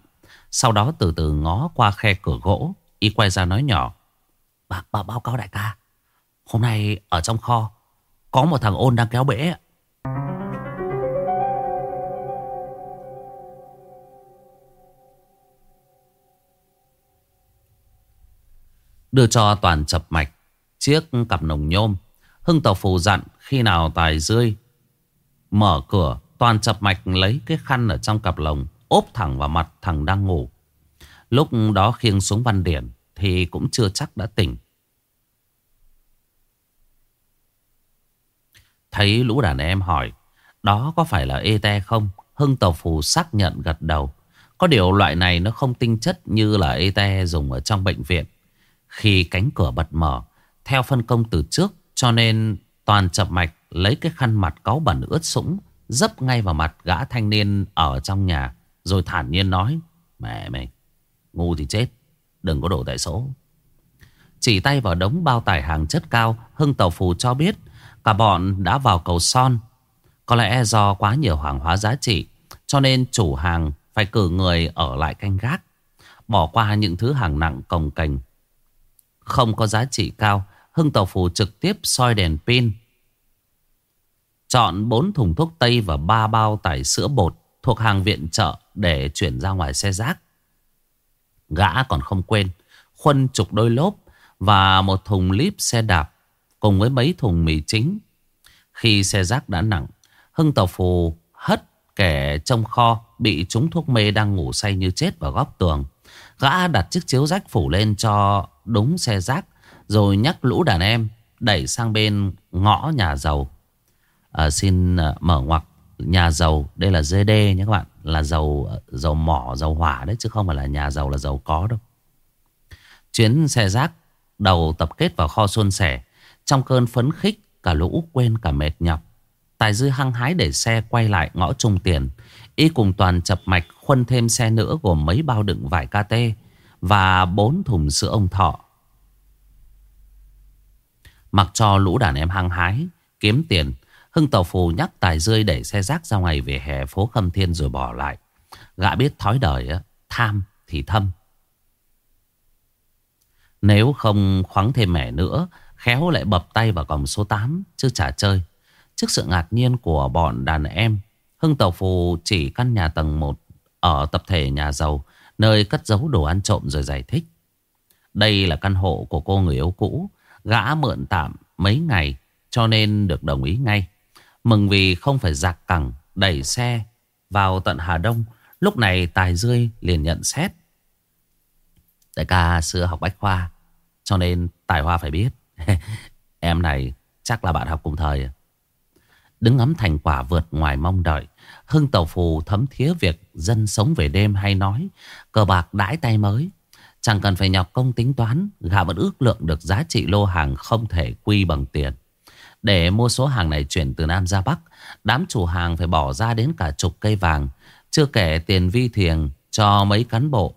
Sau đó từ từ ngó qua khe cửa gỗ. Y quay ra nói nhỏ: Bà, bà báo cáo đại ca, hôm nay ở trong kho có một thằng ôn đang kéo bể. Đưa cho Toàn chập mạch chiếc cặp nồng nhôm. Hưng Tàu Phù dặn khi nào Tài rơi mở cửa, Toàn chập mạch lấy cái khăn ở trong cặp lồng ốp thẳng vào mặt thằng đang ngủ. Lúc đó khiêng xuống Văn Điển thì cũng chưa chắc đã tỉnh. Thấy lũ đàn em hỏi đó có phải là ê te không, Hưng Tàu Phù xác nhận gật đầu. Có điều loại này nó không tinh chất như là ê te dùng ở trong bệnh viện. Khi cánh cửa bật mở theo phân công từ trước, cho nên Toàn chập mạch lấy cái khăn mặt cáu bẩn ướt sũng dấp ngay vào mặt gã thanh niên ở trong nhà, rồi thản nhiên nói: Mẹ mày, ngu thì chết, đừng có đổ tại số. Chỉ tay vào đống bao tải hàng chất cao, Hưng Tàu Phù cho biết cả bọn đã vào cầu son. Có lẽ do quá nhiều hàng hóa giá trị, cho nên chủ hàng phải cử người ở lại canh gác. Bỏ qua những thứ hàng nặng cồng kềnh không có giá trị cao, Hưng Tàu Phù trực tiếp soi đèn pin, chọn bốn thùng thuốc tây và ba bao tải sữa bột thuộc hàng viện trợ để chuyển ra ngoài xe rác. Gã còn không quên khuân chục đôi lốp và một thùng líp xe đạp cùng với mấy thùng mì chính. Khi xe rác đã nặng, Hưng Tàu Phù hất kẻ trong kho bị trúng thuốc mê đang ngủ say như chết vào góc tường. Gã đặt chiếc chiếu rách phủ lên cho đúng xe rác, rồi nhắc lũ đàn em đẩy sang bên ngõ nhà giàu. à, Xin mở ngoặc, nhà giàu đây là giê đê nhé các bạn, là dầu dầu mỏ, dầu hỏa đấy, chứ không phải là nhà giàu là giàu có đâu. Chuyến xe rác đầu tập kết vào kho suôn sẻ. Trong cơn phấn khích, cả lũ quên cả mệt nhọc. Tài Dư hăng hái để xe quay lại ngõ Trung Tiền. Y cùng Toàn chập mạch khuân thêm xe nữa, gồm mấy bao đựng vải ca tê và bốn thùng sữa ông Thọ. Mặc cho lũ đàn em hăng hái kiếm tiền, Hưng Tàu Phù nhắc Tài Dươi đẩy xe rác ra ngoài vỉa hè phố Khâm Thiên rồi bỏ lại. Gã biết thói đời á, tham thì thâm. Nếu không khoáng thêm mẻ nữa, khéo lại bập tay vào còng số tám chứ chả chơi. Trước sự ngạc nhiên của bọn đàn em, Hưng Tàu Phù chỉ căn nhà tầng một ở tập thể nhà giàu, nơi cất giấu đồ ăn trộm, rồi giải thích: Đây là căn hộ của cô người yêu cũ, gã mượn tạm mấy ngày cho nên được đồng ý ngay. Mừng vì không phải giặc cẳng đẩy xe vào tận Hà Đông. Lúc này Tài Dươi liền nhận xét: Đại ca xưa học bách khoa, cho nên Tài Hoa phải biết. Em này chắc là bạn học cùng thời. Đứng ngắm thành quả vượt ngoài mong đợi, Hưng Tàu Phù thấm thía việc dân sống về đêm hay nói cờ bạc đãi tay mới. Chẳng cần phải nhọc công tính toán, gã vẫn ước lượng được giá trị lô hàng không thể quy bằng tiền. Để mua số hàng này chuyển từ Nam ra Bắc, đám chủ hàng phải bỏ ra đến cả chục cây vàng, chưa kể tiền vi thiềng cho mấy cán bộ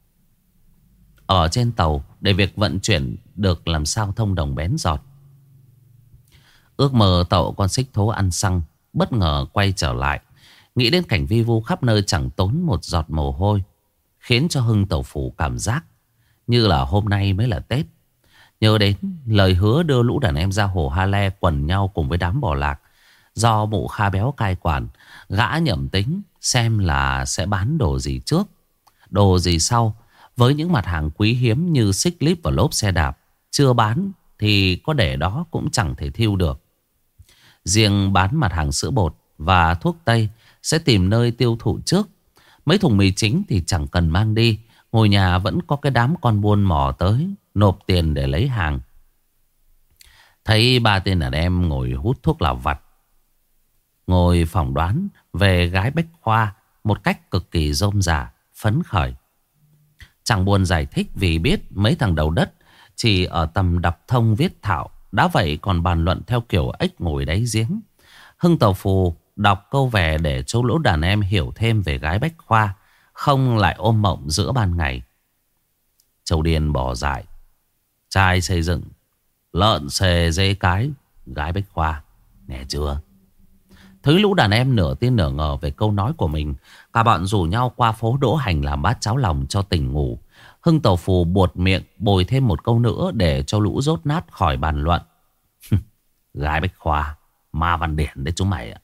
ở trên tàu để việc vận chuyển được làm sao thông đồng bén giọt. Ước mơ tậu con xích thố ăn xăng bất ngờ quay trở lại. Nghĩ đến cảnh vi vu khắp nơi chẳng tốn một giọt mồ hôi, khiến cho Hưng Tàu Phù cảm giác như là hôm nay mới là Tết. Nhớ đến lời hứa đưa lũ đàn em ra hồ Ha Le quần nhau cùng với đám bò lạc. Do mụ Kha béo cai quản, gã nhẩm tính xem là sẽ bán đồ gì trước, đồ gì sau. Với những mặt hàng quý hiếm như xích líp và lốp xe đạp, chưa bán thì có để đó cũng chẳng thể thiêu được. Riêng bán mặt hàng sữa bột và thuốc tây sẽ tìm nơi tiêu thụ trước. Mấy thùng mì chính thì chẳng cần mang đi, ngồi nhà vẫn có cái đám con buôn mò tới nộp tiền để lấy hàng. Thấy ba tên đàn em ngồi hút thuốc lào vặt, ngồi phỏng đoán về gái Bách Khoa một cách cực kỳ rôm rả, phấn khởi. Chẳng buồn giải thích vì biết mấy thằng đầu đất chỉ ở tầm đọc thông viết thạo, đã vậy còn bàn luận theo kiểu ếch ngồi đáy giếng. Hưng Tàu Phù đọc câu về để cho lũ đàn em hiểu thêm về gái Bách Khoa, không lại ôm mộng giữa ban ngày. Châu điên bò dại, trai xây dựng, lợn xề dê cái, gái Bách Khoa, nghe chưa? Thấy lũ đàn em nửa tin nửa ngờ về câu nói của mình, cả bọn rủ nhau qua phố Đỗ Hành làm bát cháo lòng cho tỉnh ngủ. Hưng Tàu Phù buột miệng bồi thêm một câu nữa để cho lũ dốt nát khỏi bàn luận. Gái Bách Khoa, ma Văn Điển đấy chúng mày ạ.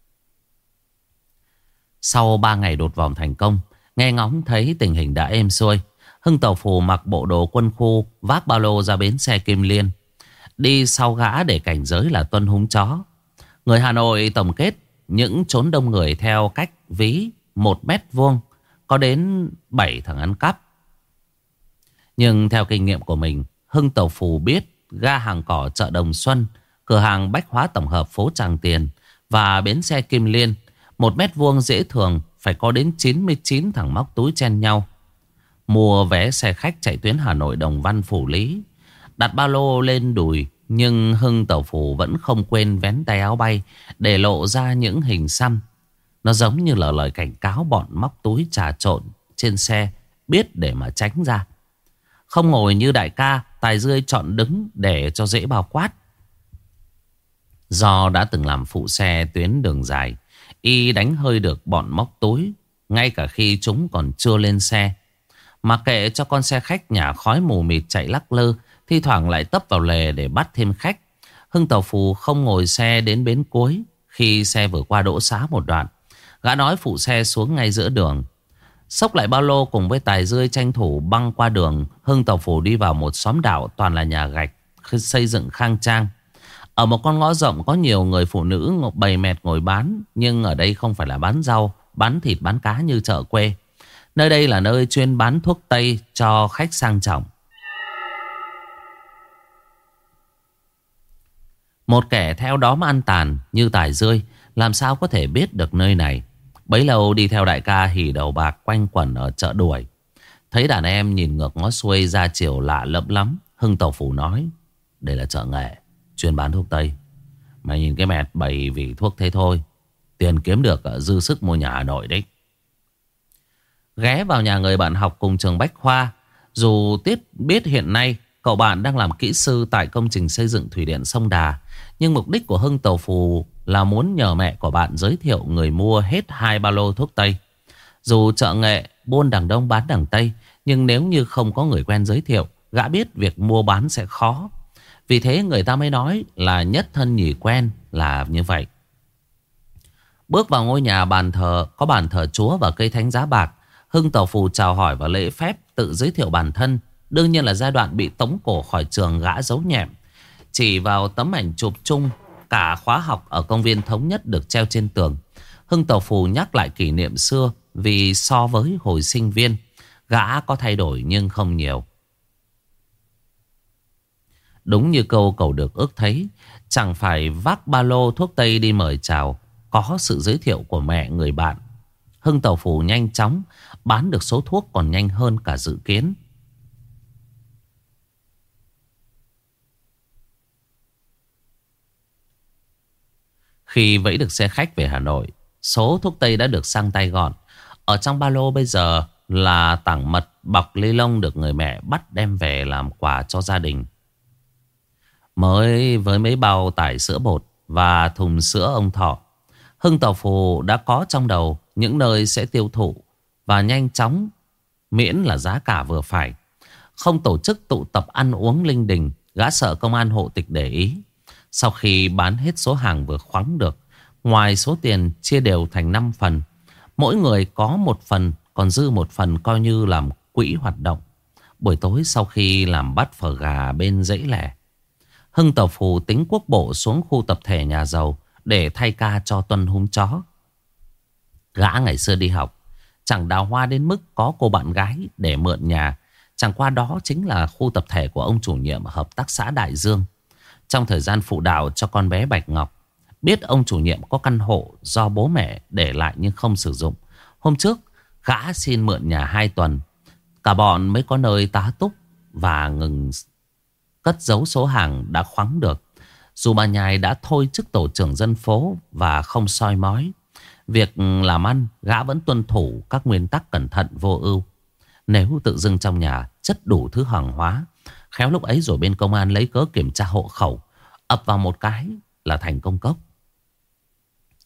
Sau ba ngày đột vòng thành công, nghe ngóng thấy tình hình đã êm xuôi, Hưng Tàu Phù mặc bộ đồ quân khu, vác ba lô ra bến xe Kim Liên. Đi sau gã để cảnh giới là Tuân Húng Chó. Người Hà Nội tổng kết những chốn đông người theo cách ví một mét vuông có đến bảy thằng ăn cắp. Nhưng theo kinh nghiệm của mình, Hưng Tàu Phù biết ga hàng cỏ chợ Đồng Xuân, cửa hàng bách hóa tổng hợp phố Tràng Tiền và bến xe Kim Liên, một mét vuông dễ thường phải có đến chín mươi chín thằng móc túi chen nhau. Mua vé xe khách chạy tuyến Hà Nội Đồng Văn Phủ Lý, đặt ba lô lên đùi. Nhưng Hưng Tàu Phù vẫn không quên vén tay áo bay để lộ ra những hình xăm. Nó giống như là lời cảnh cáo bọn móc túi trà trộn trên xe biết để mà tránh ra. Không ngồi như đại ca, Tài Dươi chọn đứng để cho dễ bao quát. Do đã từng làm phụ xe tuyến đường dài, y đánh hơi được bọn móc túi ngay cả khi chúng còn chưa lên xe. Mà kệ cho con xe khách nhà khói mù mịt chạy lắc lư, thi thoảng lại tấp vào lề để bắt thêm khách. Hưng Tàu Phù không ngồi xe đến bến cuối. Khi xe vừa qua đỗ xá một đoạn, gã nói phụ xe xuống ngay giữa đường. Xốc lại ba lô cùng với Tài Dươi tranh thủ băng qua đường. Hưng Tàu Phù đi vào một xóm đảo toàn là nhà gạch xây dựng khang trang. Ở một con ngõ rộng có nhiều người phụ nữ bày mẹt ngồi bán. Nhưng ở đây không phải là bán rau, bán thịt, bán cá như chợ quê. Nơi đây là nơi chuyên bán thuốc tây cho khách sang trọng. Một kẻ theo đó mà ăn tàn như Tài Dươi làm sao có thể biết được nơi này. Bấy lâu đi theo đại ca hỉ đầu bạc quanh quẩn ở chợ đuổi. Thấy đàn em nhìn ngược ngó xuôi ra chiều lạ lẫm lắm, Hưng Tàu Phù nói: đây là chợ nghệ, chuyên bán thuốc tây. Mày nhìn cái mẹt bày vì thuốc thế thôi, tiền kiếm được dư sức mua nhà Hà Nội đấy. Ghé vào nhà người bạn học cùng trường Bách Khoa. Dù Tiết biết hiện nay cậu bạn đang làm kỹ sư tại công trình xây dựng thủy điện sông Đà, nhưng mục đích của Hưng Tàu Phù là muốn nhờ mẹ của bạn giới thiệu người mua hết hai ba lô thuốc tây. Dù chợ nghệ buôn đằng Đông bán đằng Tây, nhưng nếu như không có người quen giới thiệu, gã biết việc mua bán sẽ khó. Vì thế người ta mới nói là nhất thân nhì quen là như vậy. Bước vào ngôi nhà bàn thờ, có bàn thờ Chúa và cây thánh giá bạc. Hưng Tàu Phù chào hỏi và lễ phép tự giới thiệu bản thân. Đương nhiên là giai đoạn bị tống cổ khỏi trường gã giấu nhẹm. Chỉ vào tấm ảnh chụp chung cả khóa học ở công viên Thống Nhất được treo trên tường, Hưng Tàu Phù nhắc lại kỷ niệm xưa. Vì so với hồi sinh viên, gã có thay đổi nhưng không nhiều. Đúng như câu cậu được ước thấy, chẳng phải vác ba lô thuốc tây đi mời chào, có sự giới thiệu của mẹ người bạn. Hưng Tàu Phù nhanh chóng bán được số thuốc còn nhanh hơn cả dự kiến. Khi vẫy được xe khách về Hà Nội, số thuốc tây đã được sang tay gọn. Ở trong ba lô bây giờ là tảng mật bọc ly lông được người mẹ bắt đem về làm quà cho gia đình. Mới với mấy bao tải sữa bột và thùng sữa ông Thọ, Hưng Tàu Phù đã có trong đầu những nơi sẽ tiêu thụ và nhanh chóng, miễn là giá cả vừa phải. Không tổ chức tụ tập ăn uống linh đình, gã sợ công an hộ tịch để ý. Sau khi bán hết số hàng vừa khoắng được, ngoài số tiền chia đều thành năm phần, mỗi người có một phần, còn dư một phần coi như làm quỹ hoạt động. Buổi tối sau khi làm bát phở gà bên dãy lẻ, Hưng Tàu Phù tính quốc bộ xuống khu tập thể nhà giàu để thay ca cho Tuân Húng Chó. Gã ngày xưa đi học chẳng đào hoa đến mức có cô bạn gái để mượn nhà. Chẳng qua đó chính là khu tập thể của ông chủ nhiệm hợp tác xã Đại Dương. Trong thời gian phụ đạo cho con bé Bạch Ngọc, biết ông chủ nhiệm có căn hộ do bố mẹ để lại nhưng không sử dụng. Hôm trước gã xin mượn nhà hai tuần, cả bọn mới có nơi tá túc và ngừng cất giấu số hàng đã khoắng được. Dù bà nhài đã thôi chức tổ trưởng dân phố và không soi mói, việc làm ăn gã vẫn tuân thủ các nguyên tắc cẩn thận vô ưu. Nếu tự dưng trong nhà chất đủ thứ hàng hóa, khéo lúc ấy rồi bên công an lấy cớ kiểm tra hộ khẩu, ập vào một cái là thành công cốc.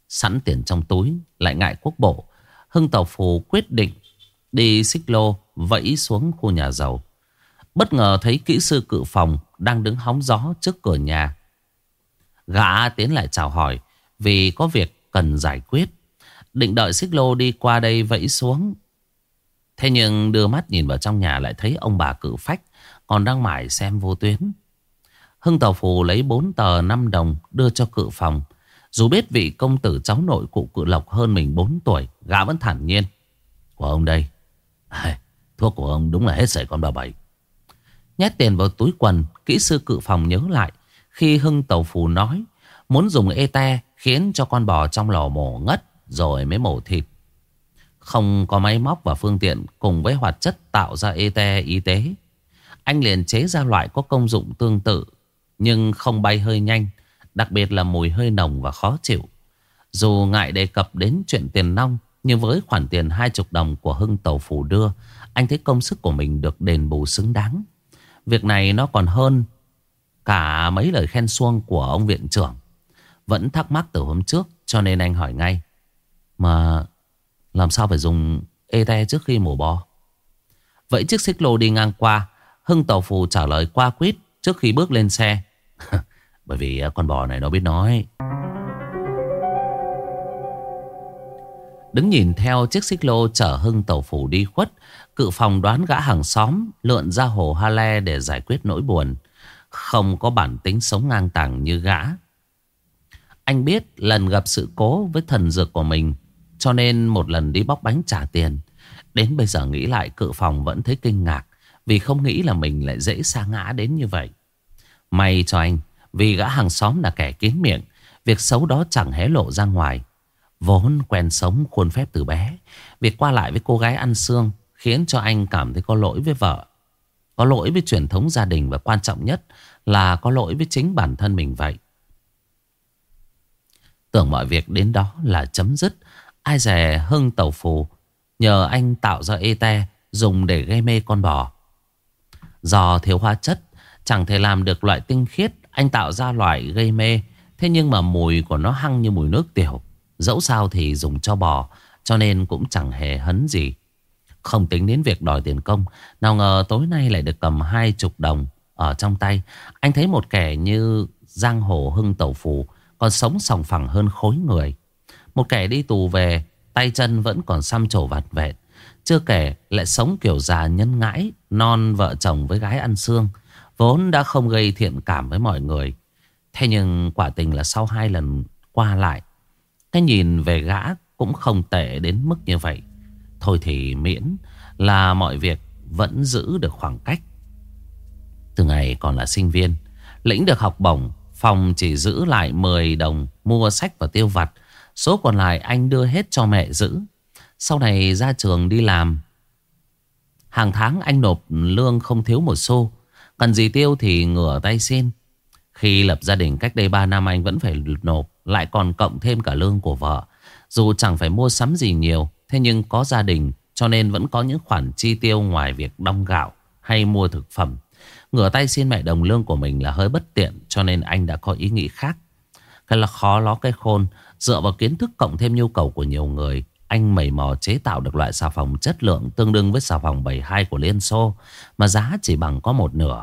Sẵn tiền trong túi, lại ngại quốc bộ, Hưng Tàu Phù quyết định đi xích lô vẫy xuống khu nhà giàu. Bất ngờ thấy kỹ sư cự phòng đang đứng hóng gió trước cửa nhà. Gã tiến lại chào hỏi vì có việc cần giải quyết. Định đợi xích lô đi qua đây vẫy xuống. Thế nhưng đưa mắt nhìn vào trong nhà lại thấy ông bà cự phách còn đang mải xem vô tuyến. Hưng Tàu Phù lấy bốn tờ năm đồng đưa cho cự phòng. Dù biết vị công tử cháu nội cụ Cự Lộc hơn mình bốn tuổi, gã vẫn thản nhiên. Của ông đây. Thuốc của ông đúng là hết sảy con bà bảy. Nhét tiền vào túi quần, kỹ sư cự phòng nhớ lại khi Hưng Tàu Phù nói muốn dùng ê-te khiến cho con bò trong lò mổ ngất rồi mới mổ thịt. Không có máy móc và phương tiện cùng với hoạt chất tạo ra ê-te y tế, anh liền chế ra loại có công dụng tương tự nhưng không bay hơi nhanh, đặc biệt là mùi hơi nồng và khó chịu. Dù ngại đề cập đến chuyện tiền nong, nhưng với khoản tiền hai mươi đồng của Hưng Tàu Phù đưa, anh thấy công sức của mình được đền bù xứng đáng. Việc này nó còn hơn cả mấy lời khen xuông của ông viện trưởng. Vẫn thắc mắc từ hôm trước, cho nên anh hỏi ngay. Mà làm sao phải dùng ê-te trước khi mổ bò? Vậy chiếc xích lô đi ngang qua, Hưng Tàu Phù trả lời qua quýt trước khi bước lên xe. Bởi vì con bò này nó biết nói. Đứng nhìn theo chiếc xích lô chở Hưng Tàu Phù đi khuất, cự phòng đoán gã hàng xóm lượn ra hồ Ha Le để giải quyết nỗi buồn. Không có bản tính sống ngang tàng như gã. Anh biết lần gặp sự cố với thần dược của mình, cho nên một lần đi bóc bánh trả tiền. Đến bây giờ nghĩ lại, cự phòng vẫn thấy kinh ngạc vì không nghĩ là mình lại dễ sa ngã đến như vậy. May cho anh, vì gã hàng xóm là kẻ kín miệng, việc xấu đó chẳng hé lộ ra ngoài. Vốn quen sống khuôn phép từ bé, việc qua lại với cô gái ăn xương khiến cho anh cảm thấy có lỗi với vợ, có lỗi với truyền thống gia đình, và quan trọng nhất là có lỗi với chính bản thân mình vậy. Tưởng mọi việc đến đó là chấm dứt, ai dè Hưng Tàu Phù nhờ anh tạo ra ê-te dùng để gây mê con bò. Do thiếu hóa chất, chẳng thể làm được loại tinh khiết, anh tạo ra loại gây mê. Thế nhưng mà mùi của nó hăng như mùi nước tiểu. Dẫu sao thì dùng cho bò, cho nên cũng chẳng hề hấn gì. Không tính đến việc đòi tiền công, nào ngờ tối nay lại được cầm hai chục đồng ở trong tay. Anh thấy một kẻ như giang hồ Hưng Tàu Phù còn sống sòng phẳng hơn khối người. Một kẻ đi tù về, tay chân vẫn còn xăm trổ vặt vẹn. Chưa kể lại sống kiểu già nhân ngãi, non vợ chồng với gái ăn xương, vốn đã không gây thiện cảm với mọi người. Thế nhưng quả tình là sau hai lần qua lại, cái nhìn về gã cũng không tệ đến mức như vậy. Thôi thì miễn là mọi việc vẫn giữ được khoảng cách. Từ ngày còn là sinh viên, lĩnh được học bổng, phòng chỉ giữ lại mười đồng mua sách và tiêu vặt. Số còn lại anh đưa hết cho mẹ giữ. Sau này ra trường đi làm, hàng tháng anh nộp lương không thiếu một xu. Cần gì tiêu thì ngửa tay xin. Khi lập gia đình cách đây ba năm anh vẫn phải nộp, lại còn cộng thêm cả lương của vợ. Dù chẳng phải mua sắm gì nhiều, thế nhưng có gia đình cho nên vẫn có những khoản chi tiêu ngoài việc đong gạo hay mua thực phẩm. Ngửa tay xin mẹ đồng lương của mình là hơi bất tiện, cho nên anh đã có ý nghĩ khác. Cái là khó ló cái khôn. Dựa vào kiến thức cộng thêm nhu cầu của nhiều người, anh mày mò chế tạo được loại xà phòng chất lượng tương đương với xà phòng bảy mươi hai của Liên Xô, mà giá chỉ bằng có một nửa.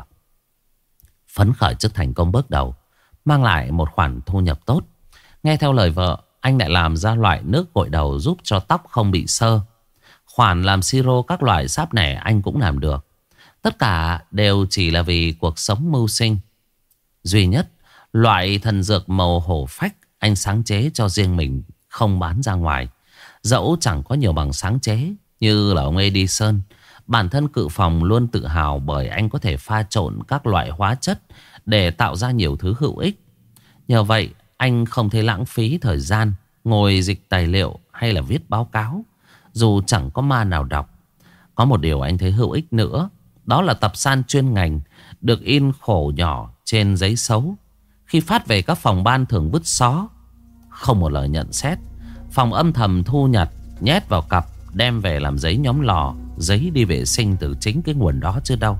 Phấn khởi trước thành công bước đầu, mang lại một khoản thu nhập tốt. Nghe theo lời vợ, anh lại làm ra loại nước gội đầu giúp cho tóc không bị xơ. Khoản làm siro các loại sáp nẻ anh cũng làm được. Tất cả đều chỉ là vì cuộc sống mưu sinh. Duy nhất, loại thần dược màu hổ phách anh sáng chế cho riêng mình, không bán ra ngoài. Dẫu chẳng có nhiều bằng sáng chế như là ông Edison, bản thân cự phòng luôn tự hào bởi anh có thể pha trộn các loại hóa chất để tạo ra nhiều thứ hữu ích. Nhờ vậy anh không thấy lãng phí thời gian ngồi dịch tài liệu hay là viết báo cáo, dù chẳng có ma nào đọc. Có một điều anh thấy hữu ích nữa, đó là tập san chuyên ngành được in khổ nhỏ trên giấy xấu. Khi phát về các phòng ban thường vứt xó, không một lời nhận xét. Phòng âm thầm thu nhặt, nhét vào cặp, đem về làm giấy nhóm lò, giấy đi vệ sinh từ chính cái nguồn đó chứ đâu.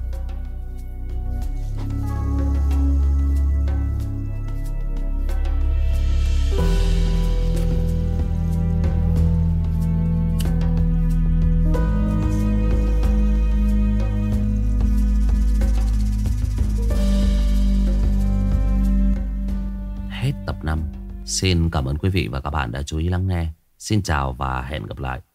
xin cảm ơn quý vị và các bạn đã chú ý lắng nghe. Xin chào và hẹn gặp lại.